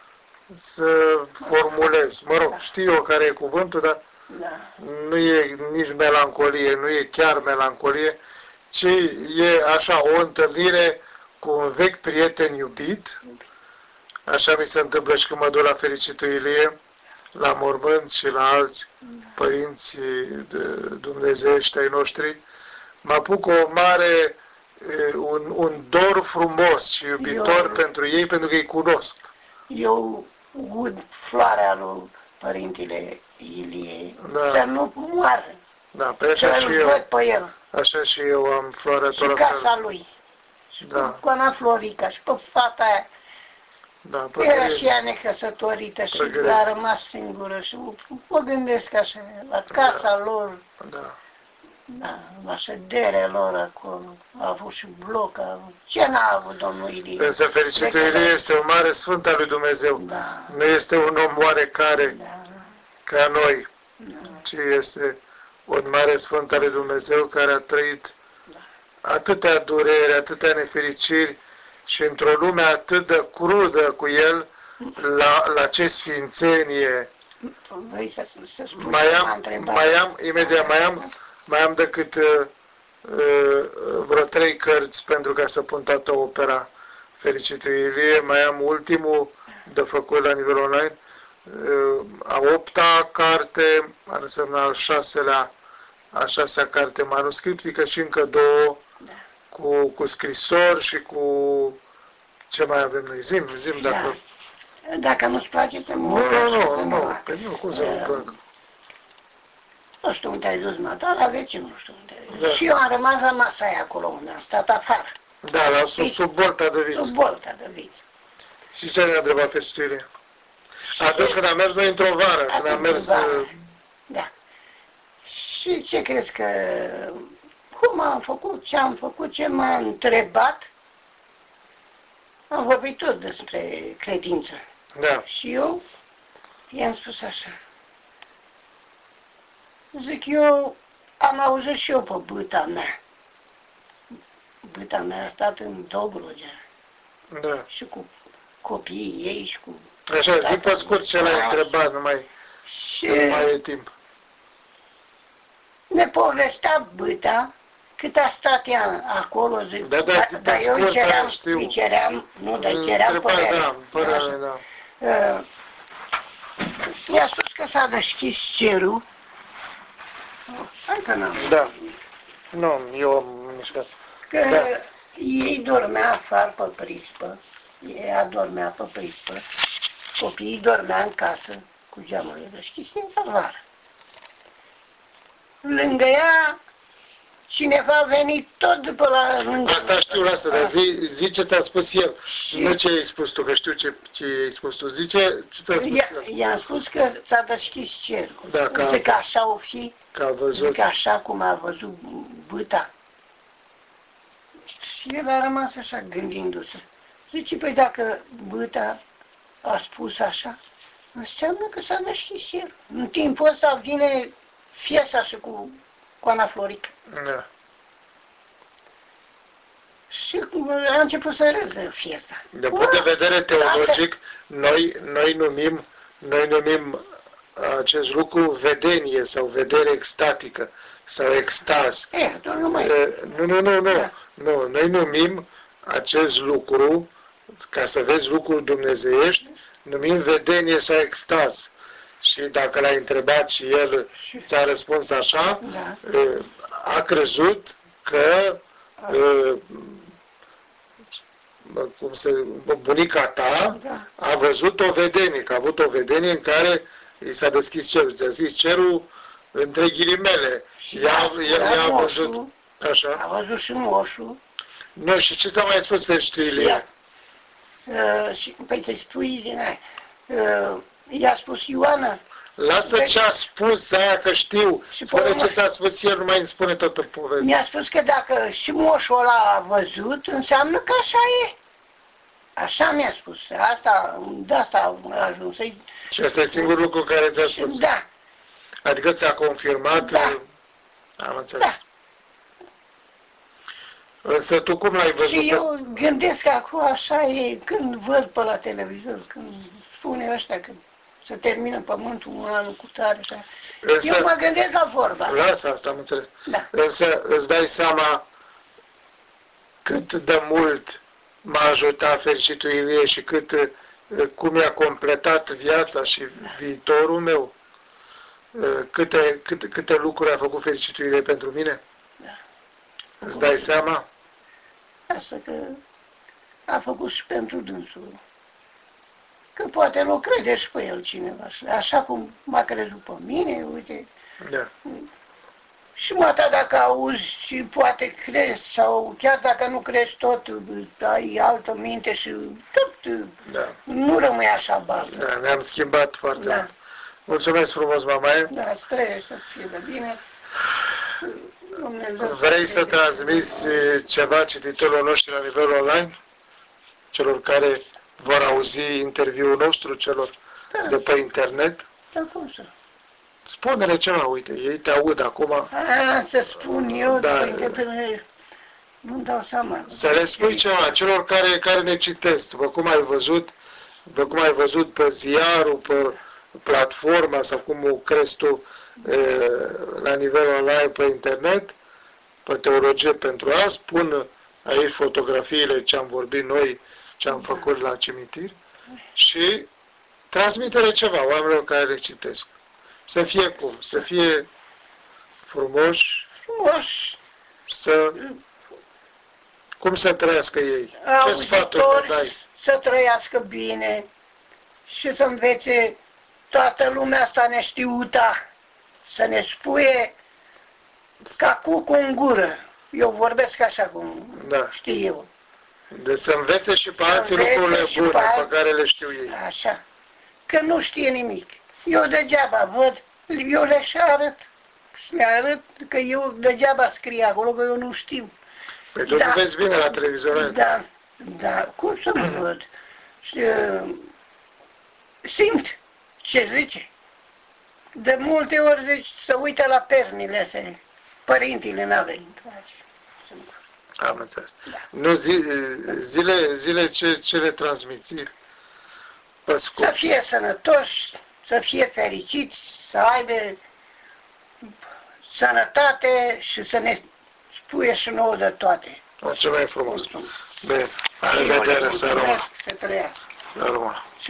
să formulez. Mă rog, știu eu care e cuvântul, dar da. Nu e nici melancolie, nu e chiar melancolie, ci e așa o întâlnire cu un vechi prieten iubit. Așa mi se întâmplă și când mă duc la fericitul Ilie, la mormânt și la alți părinți dumnezeiești ai noștri. Mă apuc o mare, un, un dor frumos și iubitor eu, pentru ei, pentru că îi cunosc. Eu ud floarea lui Părintele Ilie, da. Să nu moară. Da, pe așa și eu, văd pe el. Așa și eu am floarea și casa lui. Și da. Cu Ana Florica și pe fata aia. Da, era și ea necăsătorită și a rămas singură și mă gândesc așa, la casa da. lor, da. Da, la șederea lor acolo, a avut și bloc, a avut... Ce n-a avut domnul Ilie? Însă fericitul Ilie este un mare sfânt al lui Dumnezeu, da. Nu este un om oarecare da. ca noi, da. ci este un mare sfânt al lui Dumnezeu care a trăit da. atâtea dureri, atâtea nefericiri și într-o lume atât de crudă cu el, la, la ce sfințenie. Vrei să, să spui mai am, mai am, imediat, mai am, mai am decât uh, uh, vreo trei cărți pentru ca să pun toată opera Fericitului Ilie, mai am ultimul de făcut la nivel online, uh, a opta carte, ar însemna al șaselea, a șasea carte manuscriptică și încă două cu, cu scrisori și cu ce mai avem noi, zim, zim da. dacă... Dacă nu-ți place, te mă Nu, nu, nu, nu, pe nu, cum să nu plac? Nu știu unde ai dus, mă, dar la vecin nu știu unde ai dus. Da. Și eu am rămas la masa aia acolo unde am stat afară. Da, la sub, sub bolta de viță. Sub bolta de viță. Și ce ne-a întrebat Fericitul? Atunci când am mers noi într-o vară, când am mers... Da. Și ce crezi că... Cum am făcut, ce am făcut, ce m-a întrebat? Am vorbit tot despre credință. Da. Și eu i-am spus așa. Zic, eu am auzit și eu pe băta mea. Băta mea a stat în Dobrogea. Da. Și cu copiii ei și cu... Așa, zic pe scurt ce l-ai întrebat, nu mai, și nu mai e timp. Ne povestea băta cât a stat ea acolo, zic, da, da, dar da, eu îi ceream, îi ceream, nu, dar îi ceream părerea. Da, părerea, da. Uh, mi-a spus că s-a deschis cerul. Hai că n-am. Da. Nu, eu am mișcat. Că da. Ei dormea afară pe prispă, ea dormea pe prispă, copiii dormea în casă cu geamurile deschise la vară. Lângă ea cineva a venit tot după la lângă. Asta știu, lasă, dar zi, zi ce ți-a spus el, Și nu ce ai spus tu, că știu ce, ce ai spus tu, zice ce ți-a spus el. i-am spus că s-a deschis cerul. Da, că, Zic că așa o fi, că a văzut. zic așa cum a văzut bâta. Și el a rămas așa gândindu-se. Zice, păi dacă bâta a spus așa, înseamnă că s-a deschis cerul. În timpul ăsta vine Fiesa și cu Coana Florică. Da. Și a început să râză Fiesa. De punct de vedere teologic, noi, noi numim, noi numim acest lucru vedenie sau vedere extatică sau extaz. E, atunci nu mai... Nu, nu, nu, nu. Da. Nu. Noi numim acest lucru, ca să vezi lucruri dumnezeiești, numim vedenie sau extaz. Și dacă l-ai întrebat și el ți-a răspuns așa, Da. a crezut că cum se, bunica ta Da. a văzut o vedenie, că a avut o vedenie în care i s-a deschis cerul. S-a deschis cerul între ghilimele. Și Ea, da, el da, i-a moșul, văzut. Așa. A văzut și moșul. Nu, și ce ți-a mai spus fericitul Ilie? Uh, și, păi să-i spui din aia. Uh, i-a spus Ioana. Lasă Păi- ce a spus aia, că știu. Și Spune pe ce ți-a spus el, nu mai îmi spune toată povestea. Mi-a spus că dacă și moșul ăla a văzut, înseamnă că așa e. Așa mi-a spus. Asta, de asta a ajuns. Și asta e singurul lucru care ți-a Și, spus. da, Adică ți-a confirmat? Da. Am înțeles. da. Însă tu cum l-ai văzut? Și eu gândesc că acum așa e, când văd pe la televizor, când spune ăștia că se termină pământul un an cu tare, așa. Însă, Eu mă gândesc la vorba. lasă asta, am înțeles. Da. Însă îți dai seama cât de mult m-a ajutat fericitul Ilie și cât, eh, cum i-a completat viața și viitorul meu. Eh, Câte, câte, câte lucruri a făcut fericitul Ilie pentru mine? Da. Îți dai seama? Asta că a făcut și pentru dânsul. Că poate nu crede și pe el cineva. Așa cum m-a crezut pe mine, uite. Da. Și mata dacă auzi și poate crezi, sau chiar dacă nu crezi tot, ai altă minte și tot, Da. nu rămâi așa baltă. Da, ne-am schimbat foarte Da. mult. Mulțumesc frumos, mamaie. Da, îți trebuie să fie de bine. Dumnezeu Vrei să să fie. transmiți eh, ceva cititorilor noștri la nivel online? Celor care vor auzi interviul nostru, celor Da, de pe internet? da, cum să? Spune-le ceva, uite, ei te aud acum. A, să spun eu, Da. după interpretare, nu-mi dau seama. Să le spui ceva celor care, care ne citesc, după cum ai văzut, după cum ai văzut pe ziarul, pe platforma sau cum o crezi tu e, la nivel online pe internet, pe Teologie pentru azi, pun aici fotografiile ce am vorbit noi, ce am făcut la cimitir și transmite-le ceva oamenilor care le citesc. Să fie cum? Să fie frumoși, Frumos, să... Cum să trăiască ei? Ce sfaturi le auditori dai? să trăiască bine și să învețe toată lumea asta neștiută, să ne spuie ca cucul în gură. Eu vorbesc așa cum Da. știu eu. De să învețe și pe alții învețe lucrurile și bune pe al- pe care le știu ei. Așa. Că nu știe nimic. Eu degeaba văd, eu le și arăt. Și le arăt că eu degeaba scrie acolo, că eu nu știu. Păi tu Da. nu vezi bine la televizor. Da, da, cum să nu văd? Și, uh, simt ce zice. De multe ori deci, se uită la pernile astea. Părintele n-a venit. Am înțeles. Da. Nu, zi, zile, zile ce, ce le transmiți? Pe Să scurt. fie sănătoși, să fie fericiți, să aibă sănătate și să ne spuie și nouă de toate. Mulțumesc frumos. Mulțumesc. Bine, la revedere, să rămână. Să trăiască. Să rămână.